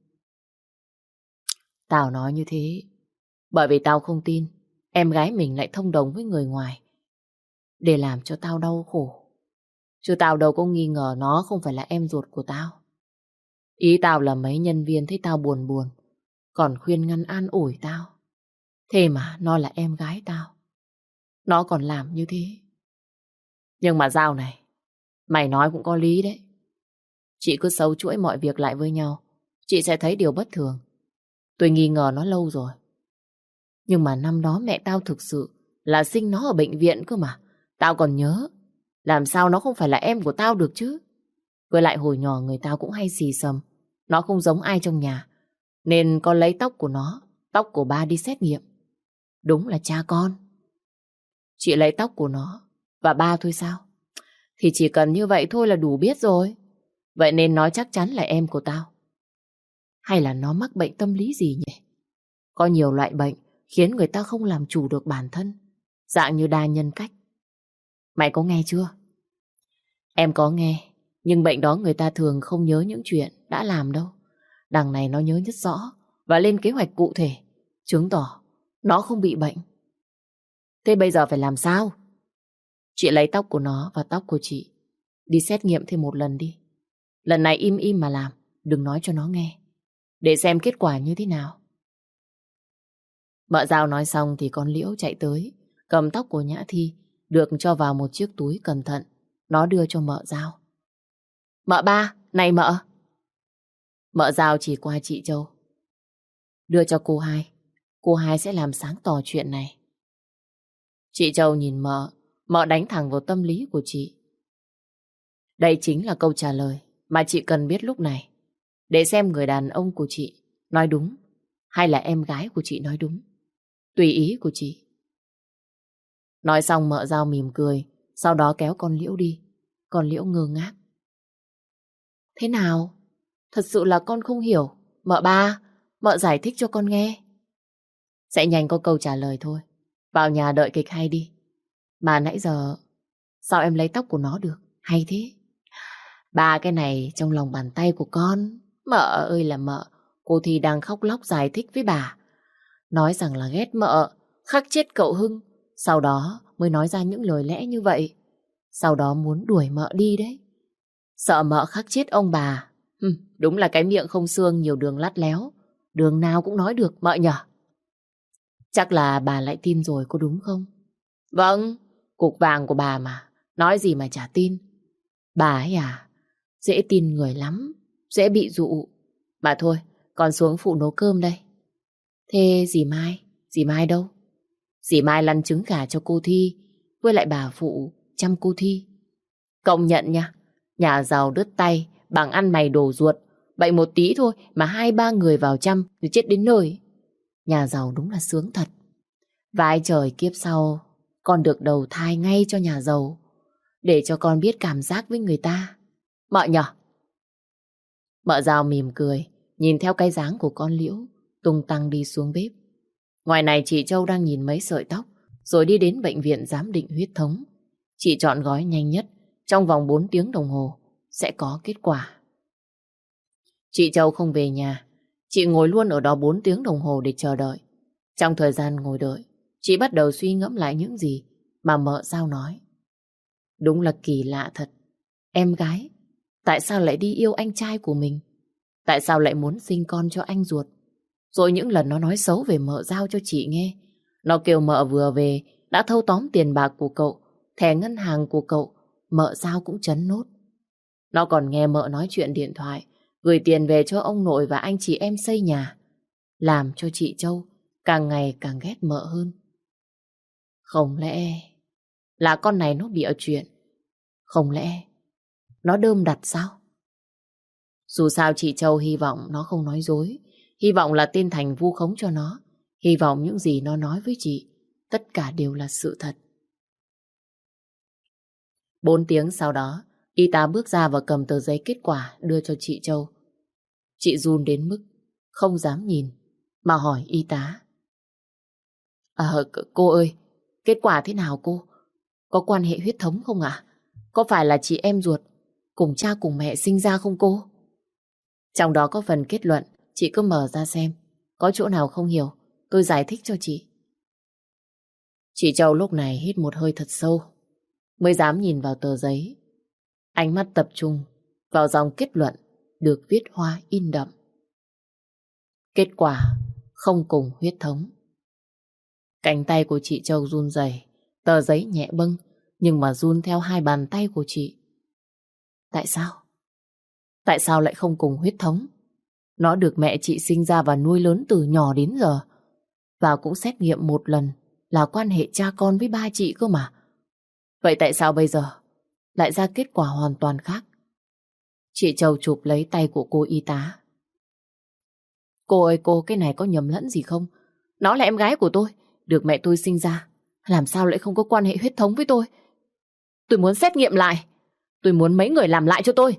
Tao nói như thế bởi vì tao không tin em gái mình lại thông đồng với người ngoài để làm cho tao đau khổ. Chứ tao đâu có nghi ngờ nó không phải là em ruột của tao. Ý tao là mấy nhân viên thấy tao buồn buồn còn khuyên ngăn an ủi tao. Thế mà nó là em gái tao, nó còn làm như thế. Nhưng mà Giao này, mày nói cũng có lý đấy. Chị cứ sâu chuỗi mọi việc lại với nhau, chị sẽ thấy điều bất thường. Tôi nghi ngờ nó lâu rồi. Nhưng mà năm đó mẹ tao thực sự là sinh nó ở bệnh viện cơ mà. Tao còn nhớ. Làm sao nó không phải là em của tao được chứ? Với lại hồi nhỏ người tao cũng hay xì xầm nó không giống ai trong nhà, nên con lấy tóc của nó, tóc của ba đi xét nghiệm. Đúng là cha con. Chị lấy tóc của nó và ba thôi sao? Thì chỉ cần như vậy thôi là đủ biết rồi. Vậy nên nó chắc chắn là em của tao. Hay là nó mắc bệnh tâm lý gì nhỉ? Có nhiều loại bệnh khiến người ta không làm chủ được bản thân, dạng như đa nhân cách. Mày có nghe chưa? Em có nghe, nhưng bệnh đó người ta thường không nhớ những chuyện đã làm đâu. Đằng này nó nhớ rất rõ và lên kế hoạch cụ thể, chứng tỏ nó không bị bệnh. Thế bây giờ phải làm sao? Chị lấy tóc của nó và tóc của chị đi xét nghiệm thêm một lần đi. Lần này im im mà làm, đừng nói cho nó nghe, để xem kết quả như thế nào. Mợ Giao nói xong thì con Liễu chạy tới, cầm tóc của Nhã Thi, được cho vào một chiếc túi cẩn thận. Nó đưa cho mợ Giao. Mợ ba, này mợ. Mợ Giao chỉ qua chị Châu. Đưa cho cô hai. Cô hai sẽ làm sáng tỏ chuyện này. Chị Châu nhìn mợ, mợ đánh thẳng vào tâm lý của chị. Đây chính là câu trả lời mà chị cần biết lúc này, để xem người đàn ông của chị nói đúng hay là em gái của chị nói đúng. Tùy ý của chị. Nói xong mợ Giao mỉm cười, sau đó kéo con Liễu đi. Con Liễu ngơ ngác. Thế nào? Thật sự là con không hiểu. Mợ ba, mợ giải thích cho con nghe. Sẽ nhanh có câu trả lời thôi. Vào nhà đợi kịch hay đi. Mà nãy giờ sao em lấy tóc của nó được? Hay thế. Ba cái này trong lòng bàn tay của con. Mợ ơi là mợ. Cô Thi đang khóc lóc giải thích với bà. Nói rằng là ghét mợ, khắc chết cậu Hưng. Sau đó mới nói ra những lời lẽ như vậy. Sau đó muốn đuổi mợ đi đấy. Sợ mợ khắc chết ông bà. Hừm, đúng là cái miệng không xương, nhiều đường lắt léo. Đường nào cũng nói được mợ nhở. Chắc là bà lại tin rồi có đúng không? Vâng, cục vàng của bà mà. Nói gì mà chả tin. Bà ấy à, dễ tin người lắm, dễ bị dụ. Mà thôi, con xuống phụ nấu cơm đây. Thế dì Mai, dì Mai đâu? Dì Mai lăn trứng gà cho cô Thi, với lại bà phụ chăm cô Thi. Công nhận nha, nhà giàu đứt tay bằng ăn mày đổ ruột. Vậy một tí thôi mà hai ba người vào chăm thì chết đến nơi. Nhà giàu đúng là sướng thật. Vãi trời, kiếp sau con được đầu thai ngay cho nhà giàu, để cho con biết cảm giác với người ta. Mợ nhở? Mợ Dao mỉm cười, nhìn theo cái dáng của con Liễu tung tăng đi xuống bếp. Ngoài này chị Châu đang nhìn mấy sợi tóc, rồi đi đến bệnh viện giám định huyết thống. Chị chọn gói nhanh nhất, trong vòng bốn tiếng đồng hồ sẽ có kết quả. Chị Châu không về nhà, chị ngồi luôn ở đó bốn tiếng đồng hồ để chờ đợi. Trong thời gian ngồi đợi, chị bắt đầu suy ngẫm lại những gì mà mợ Dao nói. Đúng là kỳ lạ thật. Em gái, tại sao lại đi yêu anh trai của mình? Tại sao lại muốn sinh con cho anh ruột? Rồi những lần nó nói xấu về mợ Dao cho chị nghe. Nó kêu mợ vừa về đã thâu tóm tiền bạc của cậu, thẻ ngân hàng của cậu, mợ Dao cũng trấn nốt. Nó còn nghe mợ nói chuyện điện thoại, gửi tiền về cho ông nội và anh chị em xây nhà, làm cho chị Châu càng ngày càng ghét mợ hơn. Không lẽ là con này nó bịa chuyện? Không lẽ nó đơm đặt sao? Dù sao chị Châu hy vọng nó không nói dối, hy vọng là tên Thành vu khống cho nó, hy vọng những gì nó nói với chị tất cả đều là sự thật. Bốn tiếng sau đó, y tá bước ra và cầm tờ giấy kết quả đưa cho chị Châu. Chị run đến mức không dám nhìn mà hỏi y tá. Ờ, cô ơi, kết quả thế nào cô? Có quan hệ huyết thống không ạ? Có phải là chị em ruột cùng cha cùng mẹ sinh ra không cô? Trong đó có phần kết luận, chị cứ mở ra xem. Có chỗ nào không hiểu, tôi giải thích cho chị. Chị Châu lúc này hít một hơi thật sâu, mới dám nhìn vào tờ giấy. Ánh mắt tập trung vào dòng kết luận được viết hoa in đậm. Kết quả không cùng huyết thống. Cánh tay của chị Châu run rẩy, tờ giấy nhẹ bâng, nhưng mà run theo hai bàn tay của chị. Tại sao? Tại sao lại không cùng huyết thống? Nó được mẹ chị sinh ra và nuôi lớn từ nhỏ đến giờ. Và cũng xét nghiệm một lần là quan hệ cha con với ba chị cơ mà. Vậy tại sao bây giờ lại ra kết quả hoàn toàn khác? Chị Châu chụp lấy tay của cô y tá. Cô ơi cô, cái này có nhầm lẫn gì không? Nó là em gái của tôi, được mẹ tôi sinh ra. Làm sao lại không có quan hệ huyết thống với tôi? Tôi muốn xét nghiệm lại. Tôi muốn mấy người làm lại cho tôi.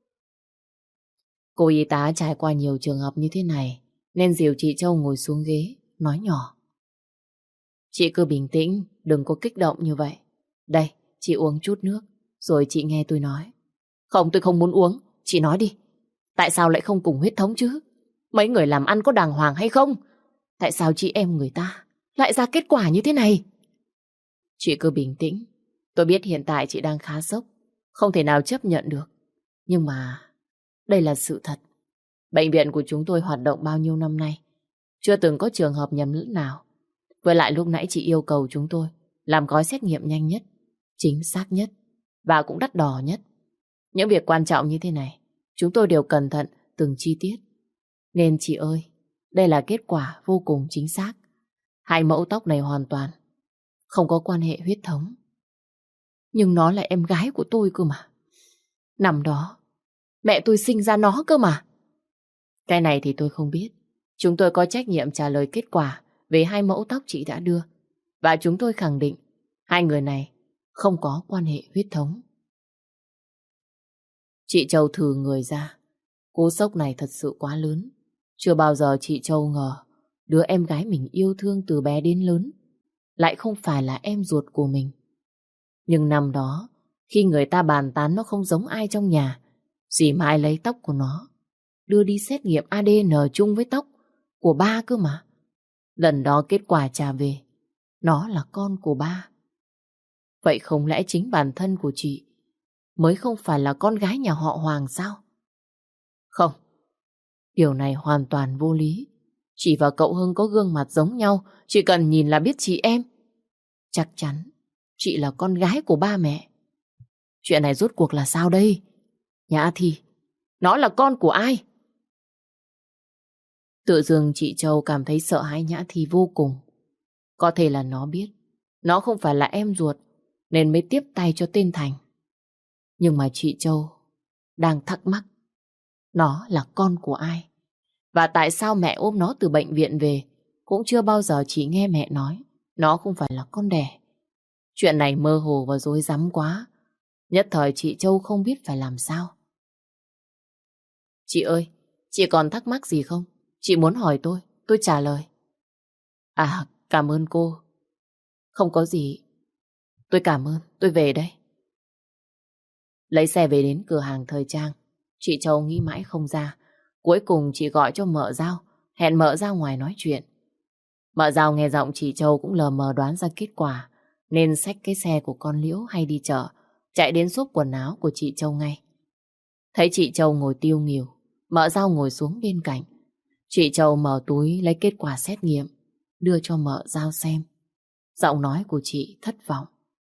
Cô y tá trải qua nhiều trường hợp như thế này, nên dìu chị Châu ngồi xuống ghế, nói nhỏ. Chị cứ bình tĩnh, đừng có kích động như vậy. Đây, chị uống chút nước, rồi chị nghe tôi nói. Không, tôi không muốn uống, chị nói đi. Tại sao lại không cùng huyết thống chứ? Mấy người làm ăn có đàng hoàng hay không? Tại sao chị em người ta lại ra kết quả như thế này? Chị cứ bình tĩnh. Tôi biết hiện tại chị đang khá sốc, không thể nào chấp nhận được. Nhưng mà đây là sự thật. Bệnh viện của chúng tôi hoạt động bao nhiêu năm nay, chưa từng có trường hợp nhầm lẫn nào. Với lại lúc nãy chị yêu cầu chúng tôi làm gói xét nghiệm nhanh nhất, chính xác nhất và cũng đắt đỏ nhất. Những việc quan trọng như thế này, chúng tôi đều cẩn thận từng chi tiết. Nên chị ơi, đây là kết quả vô cùng chính xác. Hai mẫu tóc này hoàn toàn không có quan hệ huyết thống. Nhưng nó là em gái của tôi cơ mà. Năm đó, mẹ tôi sinh ra nó cơ mà. Cái này thì tôi không biết. Chúng tôi có trách nhiệm trả lời kết quả về hai mẫu tóc chị đã đưa. Và chúng tôi khẳng định hai người này không có quan hệ huyết thống. Chị Châu thừ người ra. Cú sốc này thật sự quá lớn. Chưa bao giờ chị Châu ngờ đứa em gái mình yêu thương từ bé đến lớn lại không phải là em ruột của mình. Nhưng năm đó, khi người ta bàn tán nó không giống ai trong nhà, dì Mai lấy tóc của nó đưa đi xét nghiệm a đê en chung với tóc của ba cơ mà. Lần đó kết quả trả về, nó là con của ba. Vậy không lẽ chính bản thân của chị mới không phải là con gái nhà họ Hoàng sao? Không, điều này hoàn toàn vô lý. Chị và cậu Hưng có gương mặt giống nhau, chỉ cần nhìn là biết chị em. Chắc chắn chị là con gái của ba mẹ. Chuyện này rốt cuộc là sao đây? Nhã Thi, nó là con của ai? Tự dưng chị Châu cảm thấy sợ hãi Nhã Thi vô cùng. Có thể là nó biết nó không phải là em ruột nên mới tiếp tay cho tên Thành. Nhưng mà chị Châu đang thắc mắc, nó là con của ai. Và tại sao mẹ ôm nó từ bệnh viện về cũng chưa bao giờ chị nghe mẹ nói nó không phải là con đẻ. Chuyện này mơ hồ và rối rắm quá. Nhất thời chị Châu không biết phải làm sao. Chị ơi, chị còn thắc mắc gì không? Chị muốn hỏi tôi, tôi trả lời. À, cảm ơn cô. Không có gì. Tôi cảm ơn, tôi về đây. Lấy xe về đến cửa hàng thời trang. Chị Châu nghĩ mãi không ra. Cuối cùng chị gọi cho mợ Giao, hẹn mợ ra ngoài nói chuyện. Mợ Giao nghe giọng chị Châu cũng lờ mờ đoán ra kết quả, nên xách cái xe của con Liễu hay đi chợ, chạy đến xốp quần áo của chị Châu ngay. Thấy chị Châu ngồi tiêu nghỉu, mợ Giao ngồi xuống bên cạnh. Chị Châu mở túi lấy kết quả xét nghiệm, đưa cho mợ Giao xem. Giọng nói của chị thất vọng.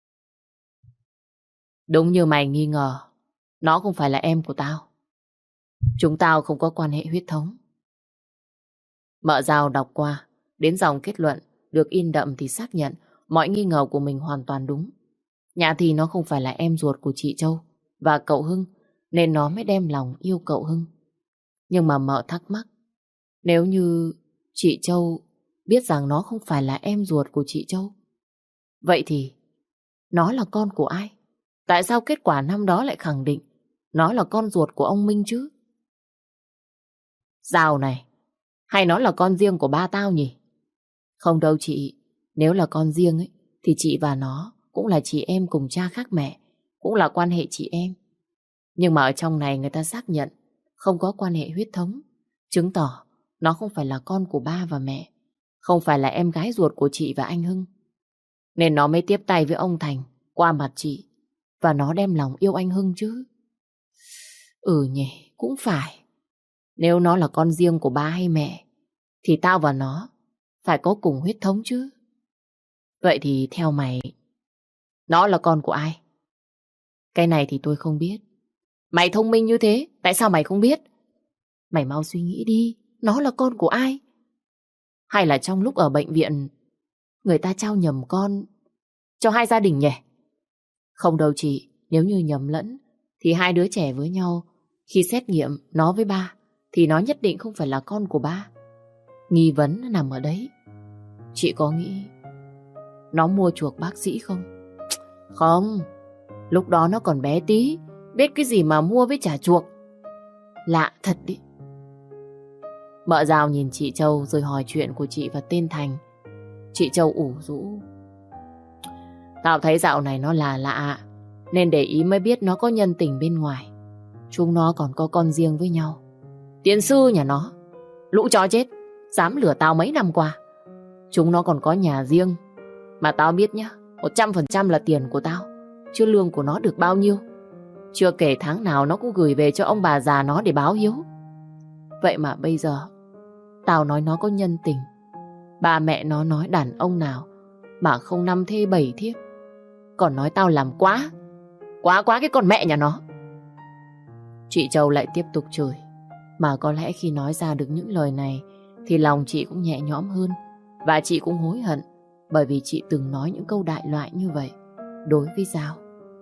Đúng như mày nghi ngờ, nó không phải là em của tao. Chúng tao không có quan hệ huyết thống. Mợ Giao đọc qua, đến dòng kết luận được in đậm thì xác nhận mọi nghi ngờ của mình hoàn toàn đúng. Nhã Thi nó không phải là em ruột của chị Châu và cậu Hưng, nên nó mới đem lòng yêu cậu Hưng. Nhưng mà mợ thắc mắc, nếu như chị Châu biết rằng nó không phải là em ruột của chị Châu, vậy thì nó là con của ai? Tại sao kết quả năm đó lại khẳng định nó là con ruột của ông Minh chứ? Giao này, hay nó là con riêng của ba tao nhỉ? Không đâu chị, nếu là con riêng ấy, thì chị và nó cũng là chị em cùng cha khác mẹ, cũng là quan hệ chị em. Nhưng mà ở trong này người ta xác nhận không có quan hệ huyết thống, chứng tỏ nó không phải là con của ba và mẹ, không phải là em gái ruột của chị và anh Hưng. Nên nó mới tiếp tay với ông Thành qua mặt chị, và nó đem lòng yêu anh Hưng chứ. Ừ nhỉ, cũng phải. Nếu nó là con riêng của ba hay mẹ, thì tao và nó phải có cùng huyết thống chứ. Vậy thì theo mày, nó là con của ai? Cái này thì tôi không biết. Mày thông minh như thế, tại sao mày không biết? Mày mau suy nghĩ đi, nó là con của ai? Hay là trong lúc ở bệnh viện, người ta trao nhầm con cho hai gia đình nhỉ? Không đâu chị, nếu như nhầm lẫn, thì hai đứa trẻ với nhau, khi xét nghiệm nó với ba, thì nó nhất định không phải là con của ba. Nghi vấn nằm ở đấy. Chị có nghĩ nó mua chuộc bác sĩ không? Không, lúc đó nó còn bé tí, biết cái gì mà mua với trả chuộc. Lạ thật đi. Mợ Giao nhìn chị Châu rồi hỏi chuyện của chị và tên Thành. Chị Châu ủ rũ. Tao thấy dạo này nó là lạ, nên để ý mới biết nó có nhân tình bên ngoài. Chúng nó còn có con riêng với nhau. Tiến sư nhà nó, lũ chó chết, dám lừa tao mấy năm qua. Chúng nó còn có nhà riêng. Mà tao biết nhá, một trăm phần trăm là tiền của tao, chứ lương của nó được bao nhiêu. Chưa kể tháng nào nó cũng gửi về cho ông bà già nó để báo hiếu. Vậy mà bây giờ tao nói nó có nhân tình, ba mẹ nó nói đàn ông nào mà không năm thê bảy thiếp, còn nói tao làm quá Quá quá cái con mẹ nhà nó. Chị Châu lại tiếp tục chửi. Mà có lẽ khi nói ra được những lời này thì lòng chị cũng nhẹ nhõm hơn. Và chị cũng hối hận, bởi vì chị từng nói những câu đại loại như vậy đối với Giao.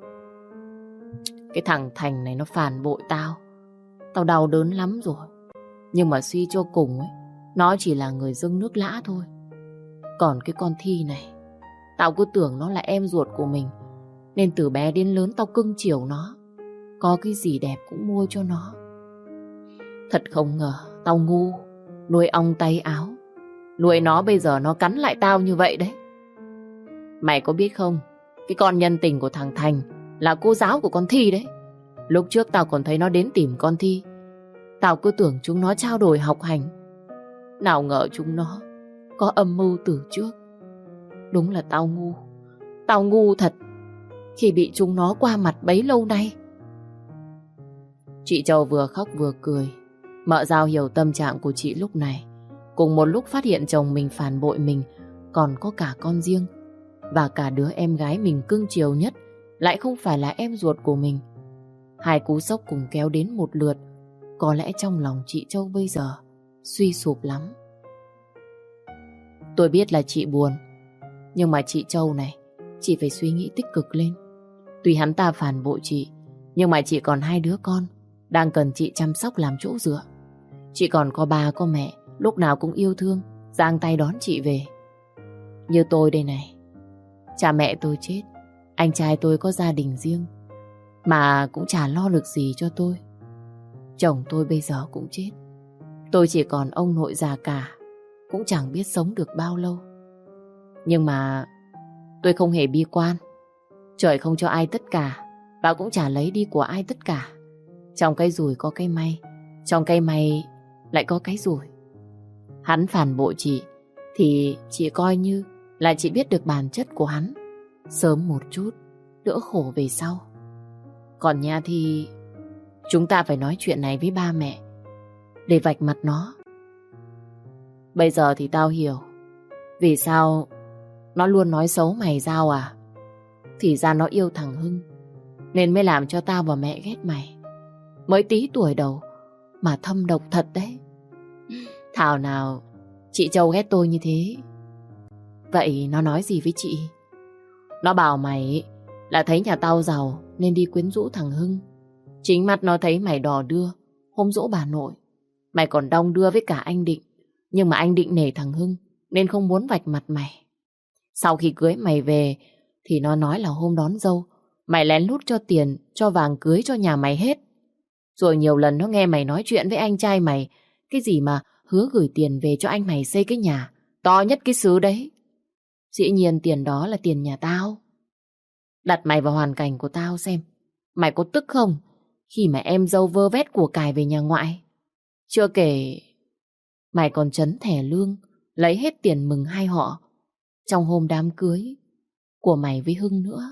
Cái thằng Thành này nó phản bội tao, tao đau đớn lắm rồi. Nhưng mà suy cho cùng ấy, nó chỉ là người dâng nước lã thôi. Còn cái con Thi này, tao cứ tưởng nó là em ruột của mình, nên từ bé đến lớn tao cưng chiều nó, có cái gì đẹp cũng mua cho nó. Thật không ngờ tao ngu, nuôi ong tay áo, nuôi nó bây giờ nó cắn lại tao như vậy đấy. Mày có biết không, cái con nhân tình của thằng Thành là cô giáo của con Thi đấy. Lúc trước tao còn thấy nó đến tìm con Thi. Tao cứ tưởng chúng nó trao đổi học hành, nào ngờ chúng nó có âm mưu từ trước. Đúng là tao ngu, tao ngu thật khi bị chúng nó qua mặt bấy lâu nay. Chị Châu vừa khóc vừa cười. Mợ Giao hiểu tâm trạng của chị lúc này. Cùng một lúc phát hiện chồng mình phản bội mình, còn có cả con riêng, và cả đứa em gái mình cưng chiều nhất lại không phải là em ruột của mình. Hai cú sốc cùng kéo đến một lượt. Có lẽ trong lòng chị Châu bây giờ suy sụp lắm. Tôi biết là chị buồn, nhưng mà chị Châu này, chị phải suy nghĩ tích cực lên. Tuy hắn ta phản bội chị, nhưng mà chị còn hai đứa con. đang cần chị chăm sóc làm chỗ dựa. Chị còn có ba có mẹ, lúc nào cũng yêu thương, giang tay đón chị về. Như tôi đây này, cha mẹ tôi chết, anh trai tôi có gia đình riêng, mà cũng chả lo được gì cho tôi. Chồng tôi bây giờ cũng chết, tôi chỉ còn ông nội già cả, cũng chẳng biết sống được bao lâu. Nhưng mà tôi không hề bi quan. Trời không cho ai tất cả, và cũng chả lấy đi của ai tất cả. Trong cái rủi có cái may, trong cái may lại có cái rủi. Hắn phản bội chị thì chị coi như là chị biết được bản chất của hắn, sớm một chút, đỡ khổ về sau. Còn Nha thì chúng ta phải nói chuyện này với ba mẹ để vạch mặt nó. Bây giờ thì tao hiểu vì sao nó luôn nói xấu mày Giao à. Thì ra nó yêu thằng Hưng, nên mới làm cho tao và mẹ ghét mày. Mới tí tuổi đầu mà thâm độc thật đấy. Thảo nào chị Châu ghét tôi như thế. Vậy nó nói gì với chị? Nó bảo mày là thấy nhà tao giàu nên đi quyến rũ thằng Hưng. Chính mắt nó thấy mày đò đưa hôm giỗ bà nội. Mày còn đong đưa với cả anh Định, nhưng mà anh Định nể thằng Hưng nên không muốn vạch mặt mày. Sau khi cưới mày về thì nó nói là hôm đón dâu mày lén lút cho tiền, cho vàng cưới cho nhà mày hết. Rồi nhiều lần nó nghe mày nói chuyện với anh trai mày, cái gì mà hứa gửi tiền về cho anh mày xây cái nhà to nhất cái xứ đấy. Dĩ nhiên tiền đó là tiền nhà tao. Đặt mày vào hoàn cảnh của tao xem, mày có tức không khi mà em dâu vơ vét của cải về nhà ngoại? Chưa kể mày còn trấn thẻ lương, lấy hết tiền mừng hai họ trong hôm đám cưới của mày với Hưng nữa.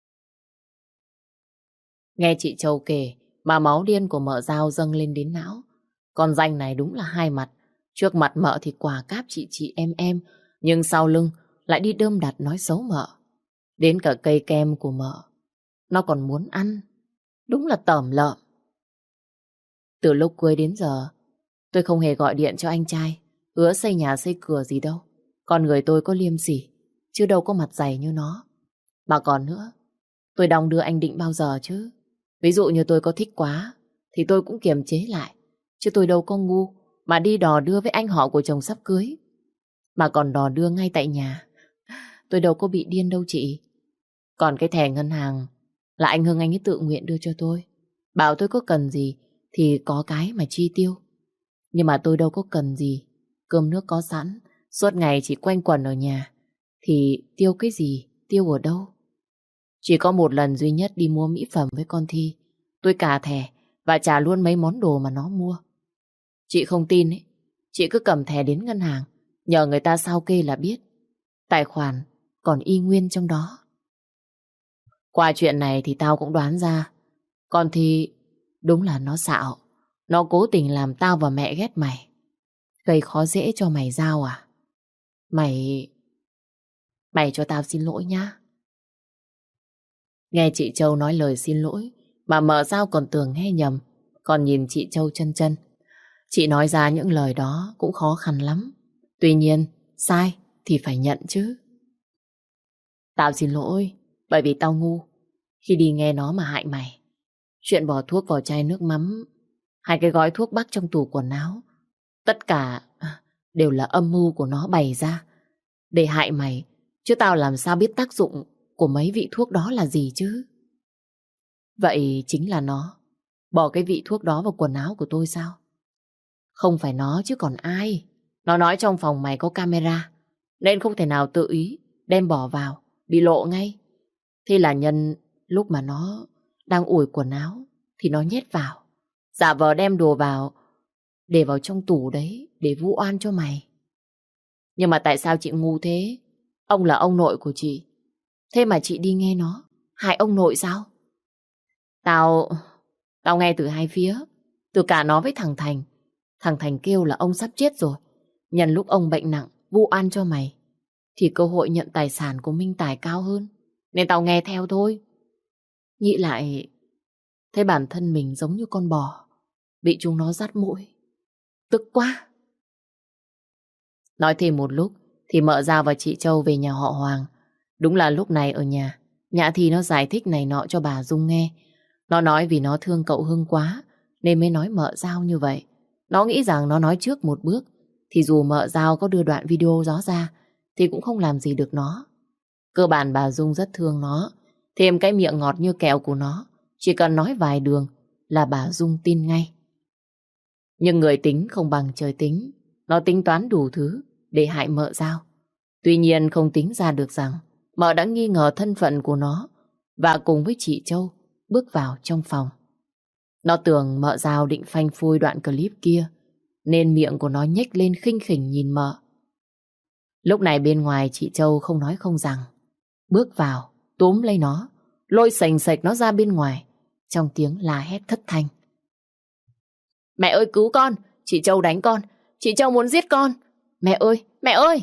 Nghe chị Châu kể mà máu điên của mợ Giao dâng lên đến não. Con danh này đúng là hai mặt. Trước mặt mợ thì quả cáp chị chị em em, nhưng sau lưng lại đi đơm đặt nói xấu mợ. Đến cả cây kem của mợ nó còn muốn ăn. Đúng là tởm lợm. Từ lúc cưới đến giờ tôi không hề gọi điện cho anh trai hứa xây nhà xây cửa gì đâu. Con người tôi có liêm sỉ, chứ đâu có mặt dày như nó. Mà còn nữa, tôi đong đưa anh Định bao giờ chứ? Ví dụ như tôi có thích quá thì tôi cũng kiềm chế lại, chứ tôi đâu có ngu mà đi đò đưa với anh họ của chồng sắp cưới. Mà còn đò đưa ngay tại nhà. Tôi đâu có bị điên đâu chị. Còn cái thẻ ngân hàng là anh Hưng anh ấy tự nguyện đưa cho tôi, bảo tôi có cần gì thì có cái mà chi tiêu. Nhưng mà tôi đâu có cần gì, cơm nước có sẵn, suốt ngày chỉ quanh quẩn ở nhà thì tiêu cái gì, tiêu ở đâu. Chỉ có một lần duy nhất đi mua mỹ phẩm với con Thi, tôi cà thẻ và trả luôn mấy món đồ mà nó mua. Chị không tin ấy, chị cứ cầm thẻ đến ngân hàng, nhờ người ta sao kê là biết. Tài khoản còn y nguyên trong đó. Qua chuyện này thì tao cũng đoán ra, con Thi đúng là nó xạo. Nó cố tình làm tao và mẹ ghét mày, gây khó dễ cho mày Giao à. Mày... Mày cho tao xin lỗi nhá. Nghe chị Châu nói lời xin lỗi mà mợ Giao còn tưởng nghe nhầm, còn nhìn chị Châu chân chân. Chị nói ra những lời đó cũng khó khăn lắm. Tuy nhiên, sai thì phải nhận chứ. Tao xin lỗi, bởi vì tao ngu khi đi nghe nó mà hại mày. Chuyện bỏ thuốc vào chai nước mắm, hai cái gói thuốc bắc trong tủ quần áo, tất cả đều là âm mưu của nó bày ra để hại mày. Chứ tao làm sao biết tác dụng của mấy vị thuốc đó là gì chứ. Vậy chính là nó bỏ cái vị thuốc đó vào quần áo của tôi sao? Không phải nó chứ còn ai. Nó nói trong phòng mày có camera nên không thể nào tự ý đem bỏ vào, bị lộ ngay. Thế là nhân lúc mà nó đang ủi quần áo thì nó nhét vào, giả vờ đem đồ vào để vào trong tủ đấy để vu oan cho mày. Nhưng mà tại sao chị ngu thế? Ông là ông nội của chị, thế mà chị đi nghe nó hại ông nội sao? Tao Tao nghe từ hai phía, từ cả nó với thằng Thành. Thằng Thành kêu là ông sắp chết rồi, nhân lúc ông bệnh nặng vu oan cho mày thì cơ hội nhận tài sản của Minh Tài cao hơn, nên tao nghe theo thôi. Nghĩ lại thấy bản thân mình giống như con bò bị chúng nó dắt mũi, tức quá. Nói thêm một lúc thì mợ Giao và chị Châu về nhà họ Hoàng. Đúng là lúc này ở nhà, Nhã Thi nó giải thích này nọ cho bà Dung nghe. Nó nói vì nó thương cậu Hưng quá nên mới nói mợ Giao như vậy. Nó nghĩ rằng nó nói trước một bước thì dù mợ Giao có đưa đoạn video đó ra thì cũng không làm gì được nó. Cơ bản bà Dung rất thương nó. Thêm cái miệng ngọt như kẹo của nó, chỉ cần nói vài đường là bà Dung tin ngay. Nhưng người tính không bằng trời tính. Nó tính toán đủ thứ để hại mợ Giao. Tuy nhiên không tính ra được rằng mợ đã nghi ngờ thân phận của nó và cùng với chị Châu bước vào trong phòng. Nó tưởng mợ Giao định phanh phui đoạn clip kia nên miệng của nó nhếch lên khinh khỉnh nhìn mợ. Lúc này bên ngoài chị Châu không nói không rằng, bước vào túm lấy nó, lôi sành sạch nó ra bên ngoài trong tiếng la hét thất thanh. Mẹ ơi cứu con, chị Châu đánh con, chị Châu muốn giết con. Mẹ ơi, mẹ ơi.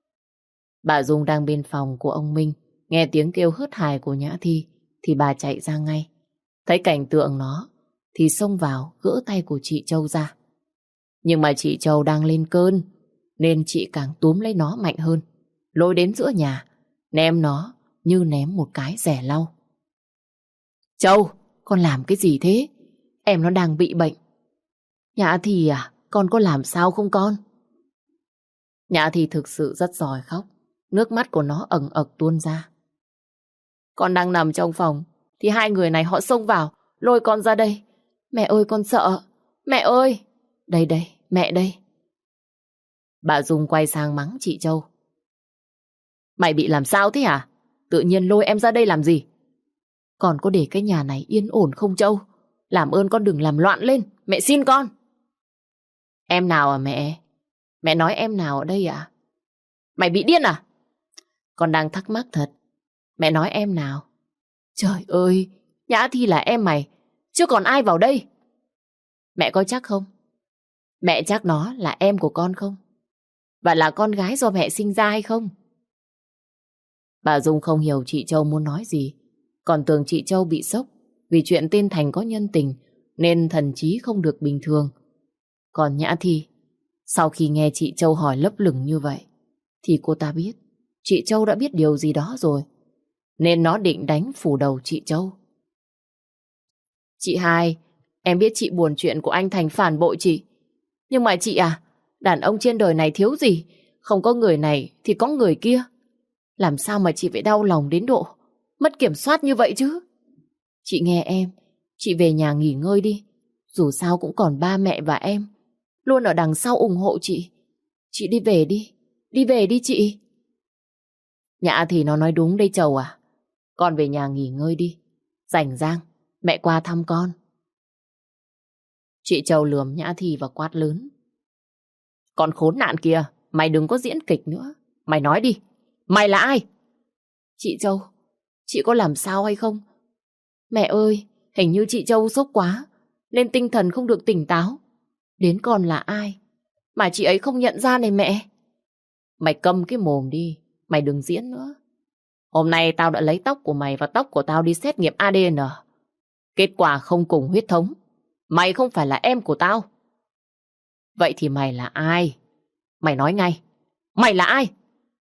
Bà Dung đang bên phòng của ông Minh, nghe tiếng kêu hớt hải của Nhã Thi thì bà chạy ra ngay. Thấy cảnh tượng nó thì xông vào gỡ tay của chị Châu ra. Nhưng mà chị Châu đang lên cơn nên chị càng túm lấy nó mạnh hơn, lôi đến giữa nhà, ném nó như ném một cái rẻ lau. Châu, con làm cái gì thế? Em nó đang bị bệnh. Nhã Thi à, con có làm sao không con? Nhã Thi thực sự rất giỏi khóc, nước mắt của nó ẩn ực tuôn ra. Con đang nằm trong phòng thì hai người này họ xông vào, lôi con ra đây. Mẹ ơi con sợ, mẹ ơi. Đây đây, mẹ đây. Bà Dung quay sang mắng chị Châu. Mày bị làm sao thế hả? Tự nhiên lôi em ra đây làm gì? Con có để cái nhà này yên ổn không Châu? Làm ơn con đừng làm loạn lên, mẹ xin con. Em nào à mẹ? Mẹ nói em nào ở đây à? Mày bị điên à? Con đang thắc mắc thật. Mẹ nói em nào? Trời ơi, Nhã Thi là em mày, chứ còn ai vào đây? Mẹ có chắc không? Mẹ chắc nó là em của con không? Và là con gái do mẹ sinh ra hay không? Bà Dung không hiểu chị Châu muốn nói gì, còn tưởng chị Châu bị sốc vì chuyện tên Thành có nhân tình nên thần trí không được bình thường. Còn Nhã Thi, sau khi nghe chị Châu hỏi lấp lửng như vậy thì cô ta biết chị Châu đã biết điều gì đó rồi, nên nó định đánh phủ đầu chị Châu. Chị hai, em biết chị buồn chuyện của anh Thành phản bội chị. Nhưng mà chị à, đàn ông trên đời này thiếu gì, không có người này thì có người kia. Làm sao mà chị phải đau lòng đến độ mất kiểm soát như vậy chứ? Chị nghe em, chị về nhà nghỉ ngơi đi. Dù sao cũng còn ba mẹ và em luôn ở đằng sau ủng hộ chị. Chị đi về đi, đi về đi chị. Nhã thì nó nói đúng đây Châu à. Con về nhà nghỉ ngơi đi, rảnh rang mẹ qua thăm con. Chị Châu lườm Nhã Thi và quát lớn. Con khốn nạn kìa, mày đừng có diễn kịch nữa. Mày nói đi, mày là ai? Chị Châu, chị có làm sao hay không? Mẹ ơi, hình như chị Châu sốc quá nên tinh thần không được tỉnh táo. Đến con là ai mà chị ấy không nhận ra này mẹ? Mày câm cái mồm đi, mày đừng diễn nữa. Hôm nay tao đã lấy tóc của mày và tóc của tao đi xét nghiệm a đê en. Kết quả không cùng huyết thống. Mày không phải là em của tao. Vậy thì mày là ai? Mày nói ngay, mày là ai?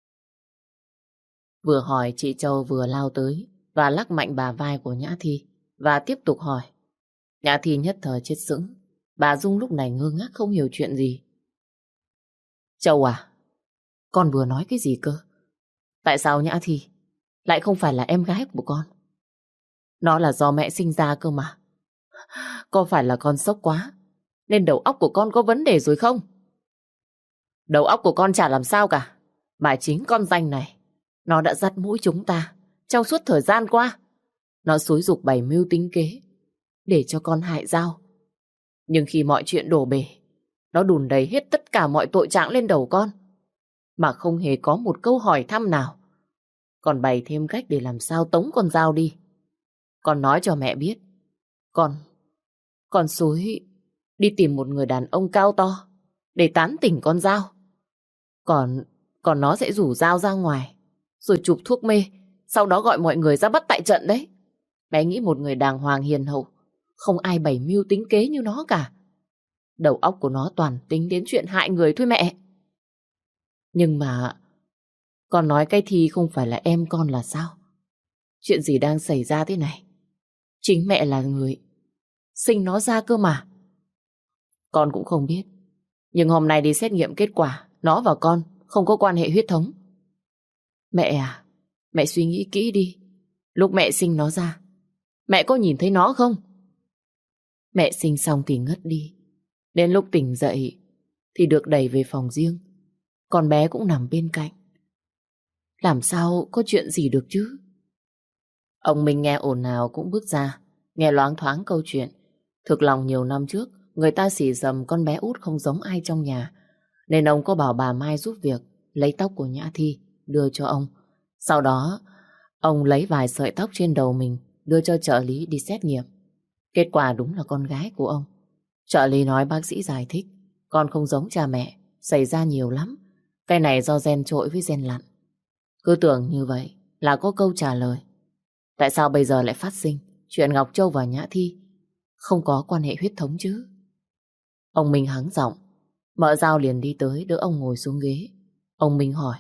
Vừa hỏi chị Châu vừa lao tới và lắc mạnh bả vai của Nhã Thi và tiếp tục hỏi. Nhã Thi nhất thời chết sững. Bà Dung lúc này ngơ ngác không hiểu chuyện gì. Châu à, con vừa nói cái gì cơ? Tại sao Nhã Thi lại không phải là em gái của con? Nó là do mẹ sinh ra cơ mà. Có phải là con sốc quá nên đầu óc của con có vấn đề rồi không? Đầu óc của con chả làm sao cả. Mà chính con danh này, nó đã dắt mũi chúng ta trong suốt thời gian qua. Nó xúi giục bày mưu tính kế để cho con hại Giao. Nhưng khi mọi chuyện đổ bể, nó đùn đầy hết tất cả mọi tội trạng lên đầu con, mà không hề có một câu hỏi thăm nào. Còn bày thêm cách để làm sao tống con Giao đi. Con nói cho mẹ biết, Con Con xúi đi tìm một người đàn ông cao to để tán tỉnh con Giao. Còn Còn nó sẽ rủ Giao ra ngoài rồi chụp thuốc mê, sau đó gọi mọi người ra bắt tại trận đấy. Bé nghĩ một người đàng hoàng hiền hậu, không ai bày mưu tính kế như nó cả. Đầu óc của nó toàn tính đến chuyện hại người thôi mẹ. Nhưng mà con nói cái Thi không phải là em con là sao? Chuyện gì đang xảy ra thế này? Chính mẹ là người sinh nó ra cơ mà. con cũng không biết. Nhưng hôm nay đi xét nghiệm kết quả, nó và con không có quan hệ huyết thống. Mẹ à, mẹ suy nghĩ kỹ đi. Lúc mẹ sinh nó ra, mẹ có nhìn thấy nó không? Mẹ sinh xong thì ngất đi. Đến lúc tỉnh dậy thì được đẩy về phòng riêng. Con bé cũng nằm bên cạnh. Làm sao có chuyện gì được chứ? Ông Minh nghe ồn ào cũng bước ra, nghe loáng thoáng câu chuyện. Thực lòng nhiều năm trước, người ta xỉ dầm con bé út không giống ai trong nhà. Nên ông có bảo bà Mai giúp việc lấy tóc của Nhã Thi đưa cho ông. Sau đó, ông lấy vài sợi tóc trên đầu mình đưa cho trợ lý đi xét nghiệm. Kết quả đúng là con gái của ông. Trợ lý nói bác sĩ giải thích, con không giống cha mẹ, xảy ra nhiều lắm. Cái này do gen trội với gen lặn. Cứ tưởng như vậy là có câu trả lời. Tại sao bây giờ lại phát sinh chuyện Ngọc Châu và Nhã Thi không có quan hệ huyết thống chứ? Ông Minh hắng giọng. Mợ Giao liền đi tới đỡ ông ngồi xuống ghế. Ông Minh hỏi,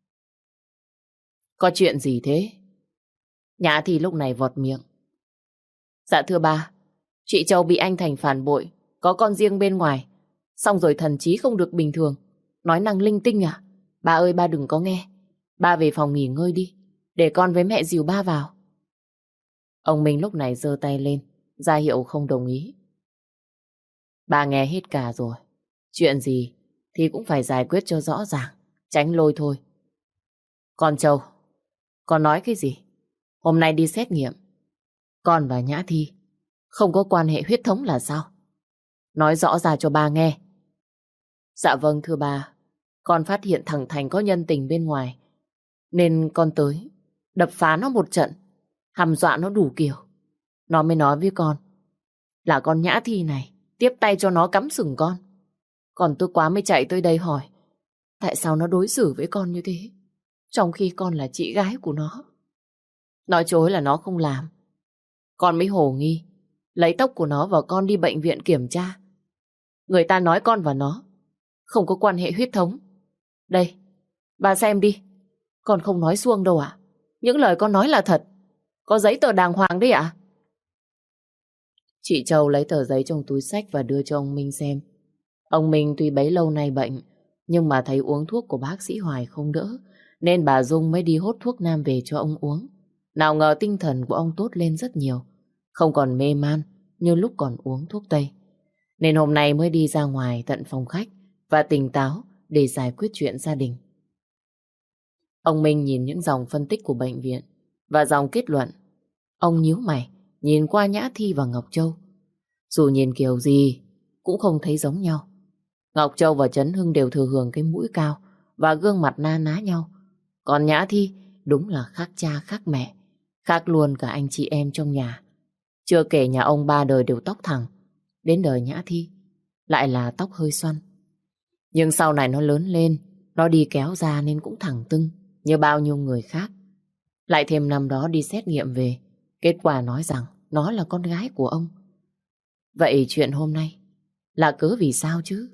có chuyện gì thế? Nhã Thi lúc này vọt miệng. Dạ thưa ba, chị Châu bị anh Thành phản bội, có con riêng bên ngoài, xong rồi thần trí không được bình thường, nói năng linh tinh à? Ba ơi, ba đừng có nghe. Ba về phòng nghỉ ngơi đi, để con với mẹ dìu ba vào. Ông Minh lúc này giơ tay lên, ra hiệu không đồng ý. Ba nghe hết cả rồi. Chuyện gì thì cũng phải giải quyết cho rõ ràng, tránh lôi thôi. Con Châu, con nói cái gì? Hôm nay đi xét nghiệm, con và Nhã Thi không có quan hệ huyết thống là sao? Nói rõ ra cho ba nghe. Dạ vâng thưa ba, con phát hiện thằng Thành có nhân tình bên ngoài, nên con tới đập phá nó một trận, hăm dọa nó đủ kiểu. Nó mới nói với con là con Nhã Thi này tiếp tay cho nó cắm sừng con. Còn tôi quá mới chạy tới đây hỏi tại sao nó đối xử với con như thế, trong khi con là chị gái của nó. Nói chối là nó không làm. Con mới hồ nghi, lấy tóc của nó và con đi bệnh viện kiểm tra. Người ta nói con và nó không có quan hệ huyết thống. Đây, bà xem đi. Con không nói suông đâu ạ. Những lời con nói là thật. Có giấy tờ đàng hoàng đấy ạ. Chị Châu lấy tờ giấy trong túi xách và đưa cho ông Minh xem. Ông Minh tuy bấy lâu nay bệnh, nhưng mà thấy uống thuốc của bác sĩ Hoài không đỡ, nên bà Dung mới đi hốt thuốc nam về cho ông uống. Nào ngờ tinh thần của ông tốt lên rất nhiều, không còn mê man như lúc còn uống thuốc tây. Nên hôm nay mới đi ra ngoài tận phòng khách và tỉnh táo để giải quyết chuyện gia đình. Ông Minh nhìn những dòng phân tích của bệnh viện và dòng kết luận. Ông nhíu mày, nhìn qua Nhã Thi và Ngọc Châu. Dù nhìn kiểu gì cũng không thấy giống nhau. Ngọc Châu và Trấn Hưng đều thừa hưởng cái mũi cao và gương mặt na ná nhau. Còn Nhã Thi đúng là khác cha khác mẹ, khác luôn cả anh chị em trong nhà. Chưa kể nhà ông ba đời đều tóc thẳng, đến đời Nhã Thi lại là tóc hơi xoăn. Nhưng sau này nó lớn lên, nó đi kéo ra nên cũng thẳng tưng như bao nhiêu người khác. Lại thêm năm đó đi xét nghiệm về, kết quả nói rằng nó là con gái của ông. Vậy chuyện hôm nay là cớ vì sao chứ?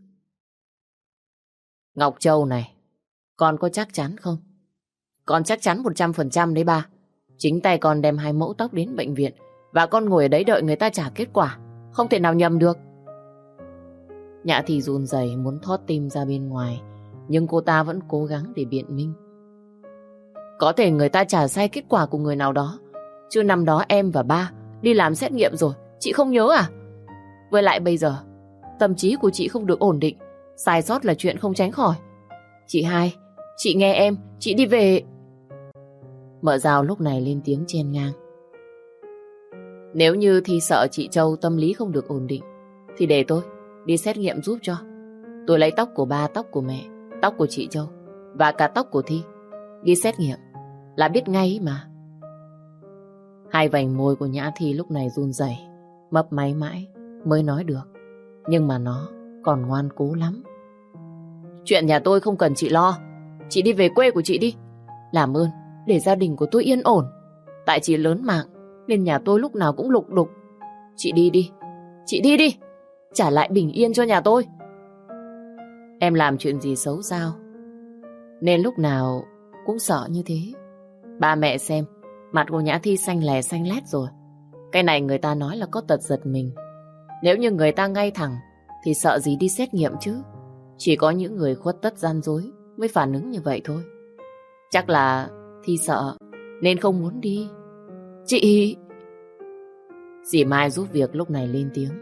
Ngọc Châu này, con có chắc chắn không? Con chắc chắn một trăm phần trăm đấy ba. Chính tay con đem hai mẫu tóc đến bệnh viện và con ngồi ở đấy đợi người ta trả kết quả. Không thể nào nhầm được. Nhã Thi run rẩy muốn thót tim ra bên ngoài, nhưng cô ta vẫn cố gắng để biện minh. Có thể người ta trả sai kết quả của người nào đó, chứ năm đó em và ba đi làm xét nghiệm rồi, chị không nhớ à? Với lại bây giờ tâm trí của chị không được ổn định, sai sót là chuyện không tránh khỏi. Chị hai, chị nghe em, chị đi về. Mợ Giao lúc này lên tiếng chen ngang. Nếu như Thi sợ chị Châu tâm lý không được ổn định thì để tôi đi xét nghiệm giúp cho. Tôi lấy tóc của ba, tóc của mẹ, tóc của chị Châu và cả tóc của Thi đi xét nghiệm là biết ngay mà. Hai vành môi của Nhã Thi lúc này run rẩy, mấp máy mãi mới nói được. Nhưng mà nó còn ngoan cố lắm. Chuyện nhà tôi không cần chị lo. Chị đi về quê của chị đi. Làm ơn để gia đình của tôi yên ổn. Tại chị lớn mạng nên nhà tôi lúc nào cũng lục đục. Chị đi đi. Chị đi đi. Trả lại bình yên cho nhà tôi. Em làm chuyện gì xấu sao nên lúc nào cũng sợ như thế? Ba mẹ xem, mặt của Nhã Thi xanh lè xanh lét rồi. Cái này người ta nói là có tật giật mình. Nếu như người ta ngay thẳng thì sợ gì đi xét nghiệm chứ. Chỉ có những người khuất tất gian dối mới phản ứng như vậy thôi. Chắc là Thi sợ nên không muốn đi. Chị... Dì Mai giúp việc lúc này lên tiếng.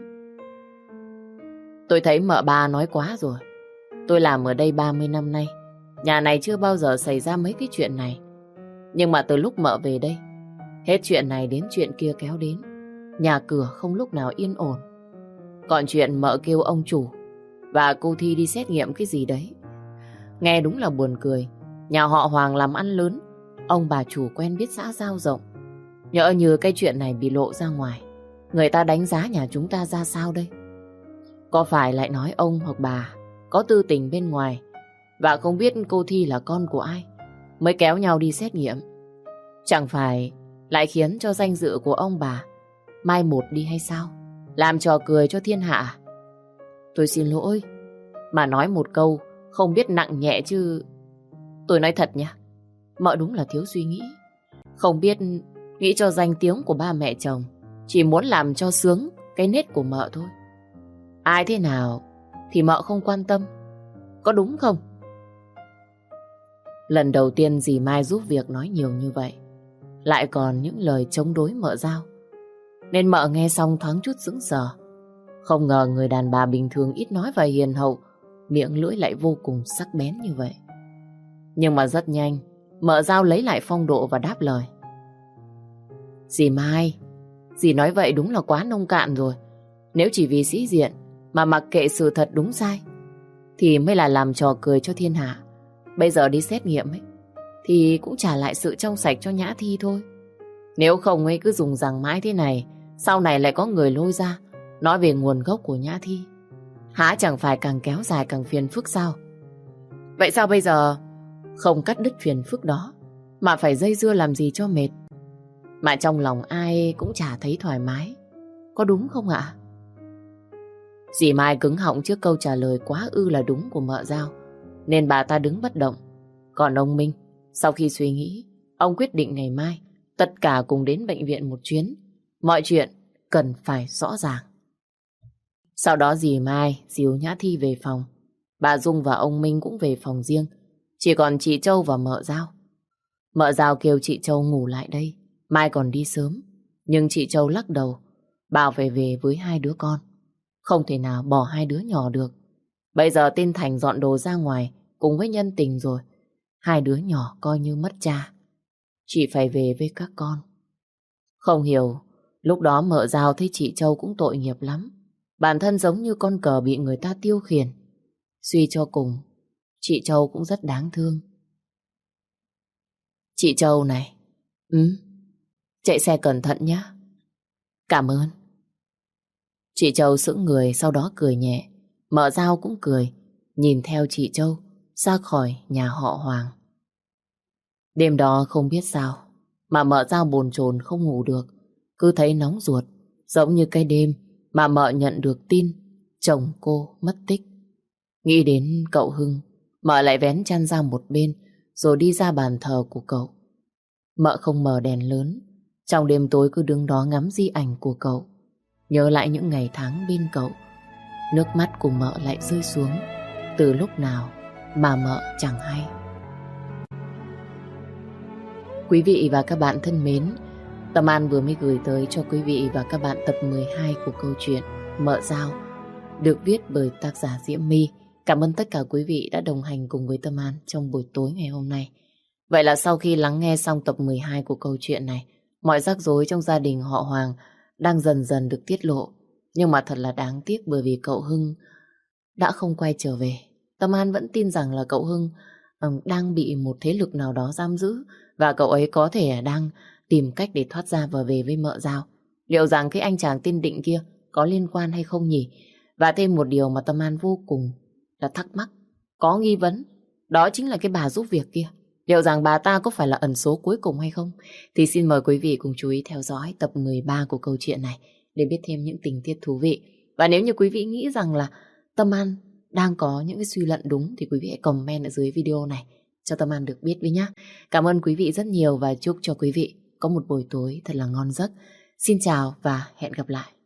Tôi thấy mợ ba nói quá rồi. Tôi làm ở đây ba mươi năm nay, nhà này chưa bao giờ xảy ra mấy cái chuyện này. Nhưng mà từ lúc mợ về đây, hết chuyện này đến chuyện kia kéo đến. Nhà cửa không lúc nào yên ổn. Còn chuyện mợ kêu ông chủ và cô Thi đi xét nghiệm cái gì đấy, nghe đúng là buồn cười. Nhà họ Hoàng làm ăn lớn, ông bà chủ quen biết xã giao rộng. Nhỡ như cái chuyện này bị lộ ra ngoài, người ta đánh giá nhà chúng ta ra sao đây? Có phải lại nói ông hoặc bà có tư tình bên ngoài và không biết cô Thi là con của ai mới kéo nhau đi xét nghiệm? Chẳng phải lại khiến cho danh dự của ông bà mai một đi hay sao? Làm trò cười cho thiên hạ. Tôi xin lỗi, mà nói một câu không biết nặng nhẹ chứ. Tôi nói thật nha, mợ đúng là thiếu suy nghĩ. Không biết nghĩ cho danh tiếng của ba mẹ chồng, chỉ muốn làm cho sướng cái nết của mợ thôi. Ai thế nào thì mợ không quan tâm, có đúng không? Lần đầu tiên dì Mai giúp việc nói nhiều như vậy, lại còn những lời chống đối mợ Giao, nên mợ nghe xong thoáng chút sững sờ. Không ngờ người đàn bà bình thường ít nói và hiền hậu, miệng lưỡi lại vô cùng sắc bén như vậy. Nhưng mà rất nhanh, mợ Giao lấy lại phong độ và đáp lời. Dì Mai, dì nói vậy đúng là quá nông cạn rồi. Nếu chỉ vì sĩ diện mà mặc kệ sự thật đúng sai thì mới là làm trò cười cho thiên hạ. Bây giờ đi xét nghiệm ấy thì cũng trả lại sự trong sạch cho Nhã Thi thôi. Nếu không ấy cứ dùng rằng mãi thế này, sau này lại có người lôi ra nói về nguồn gốc của Nhã Thi, há chẳng phải càng kéo dài càng phiền phức sao? Vậy sao bây giờ không cắt đứt phiền phức đó mà phải dây dưa làm gì cho mệt? Mà trong lòng ai cũng chả thấy thoải mái, có đúng không ạ? Dì Mai cứng họng trước câu trả lời quá ư là đúng của mợ Giao, nên bà ta đứng bất động. Còn ông Minh, sau khi suy nghĩ, ông quyết định ngày mai tất cả cùng đến bệnh viện một chuyến. Mọi chuyện cần phải rõ ràng. Sau đó dì Mai dìu Nhã Thi về phòng. Bà Dung và ông Minh cũng về phòng riêng. Chỉ còn chị Châu và mợ Giao. Mợ Giao kêu chị Châu ngủ lại đây, mai còn đi sớm. Nhưng chị Châu lắc đầu, bảo phải về với hai đứa con. Không thể nào bỏ hai đứa nhỏ được. Bây giờ tên Thành dọn đồ ra ngoài cùng với nhân tình rồi, hai đứa nhỏ coi như mất cha. Chị phải về với các con. Không hiểu, lúc đó mợ Giao thấy chị Châu cũng tội nghiệp lắm. Bản thân giống như con cờ bị người ta tiêu khiển. Suy cho cùng, chị Châu cũng rất đáng thương. Chị Châu này, ừ, chạy xe cẩn thận nhé. Cảm ơn. Chị Châu sững người, sau đó cười nhẹ. Mợ Giao cũng cười, nhìn theo chị Châu ra khỏi nhà họ Hoàng. Đêm đó không biết sao mà mợ Giao bồn chồn không ngủ được, cứ thấy nóng ruột, giống như cái đêm mà mợ nhận được tin chồng cô mất tích. Nghĩ đến cậu Hưng, mợ lại vén chăn ra một bên rồi đi ra bàn thờ của cậu. Mợ không mở đèn lớn, trong đêm tối cứ đứng đó ngắm di ảnh của cậu, nhớ lại những ngày tháng bên cậu. Nước mắt của mợ lại rơi xuống, từ lúc nào mà mợ chẳng hay. Quý vị và các bạn thân mến, Tâm An vừa mới gửi tới cho quý vị và các bạn tập mười hai của câu chuyện Mợ Giao, được viết bởi tác giả Diễm My. Cảm ơn tất cả quý vị đã đồng hành cùng với Tâm An trong buổi tối ngày hôm nay. Vậy là sau khi lắng nghe xong tập mười hai của câu chuyện này, mọi rắc rối trong gia đình họ Hoàng đang dần dần được tiết lộ. Nhưng mà thật là đáng tiếc bởi vì cậu Hưng đã không quay trở về. Tâm An vẫn tin rằng là cậu Hưng um, đang bị một thế lực nào đó giam giữ và cậu ấy có thể đang tìm cách để thoát ra và về với mợ Giao. Liệu rằng cái anh chàng tên Định kia có liên quan hay không nhỉ? Và thêm một điều mà Tâm An vô cùng là thắc mắc, có nghi vấn, đó chính là cái bà giúp việc kia. Liệu rằng bà ta có phải là ẩn số cuối cùng hay không? Thì xin mời quý vị cùng chú ý theo dõi tập mười ba của câu chuyện này để biết thêm những tình tiết thú vị. Và nếu như quý vị nghĩ rằng là Tâm An đang có những cái suy luận đúng thì quý vị hãy comment ở dưới video này cho Tâm An được biết với nhé. Cảm ơn quý vị rất nhiều và chúc cho quý vị có một buổi tối thật là ngon giấc. Xin chào và hẹn gặp lại.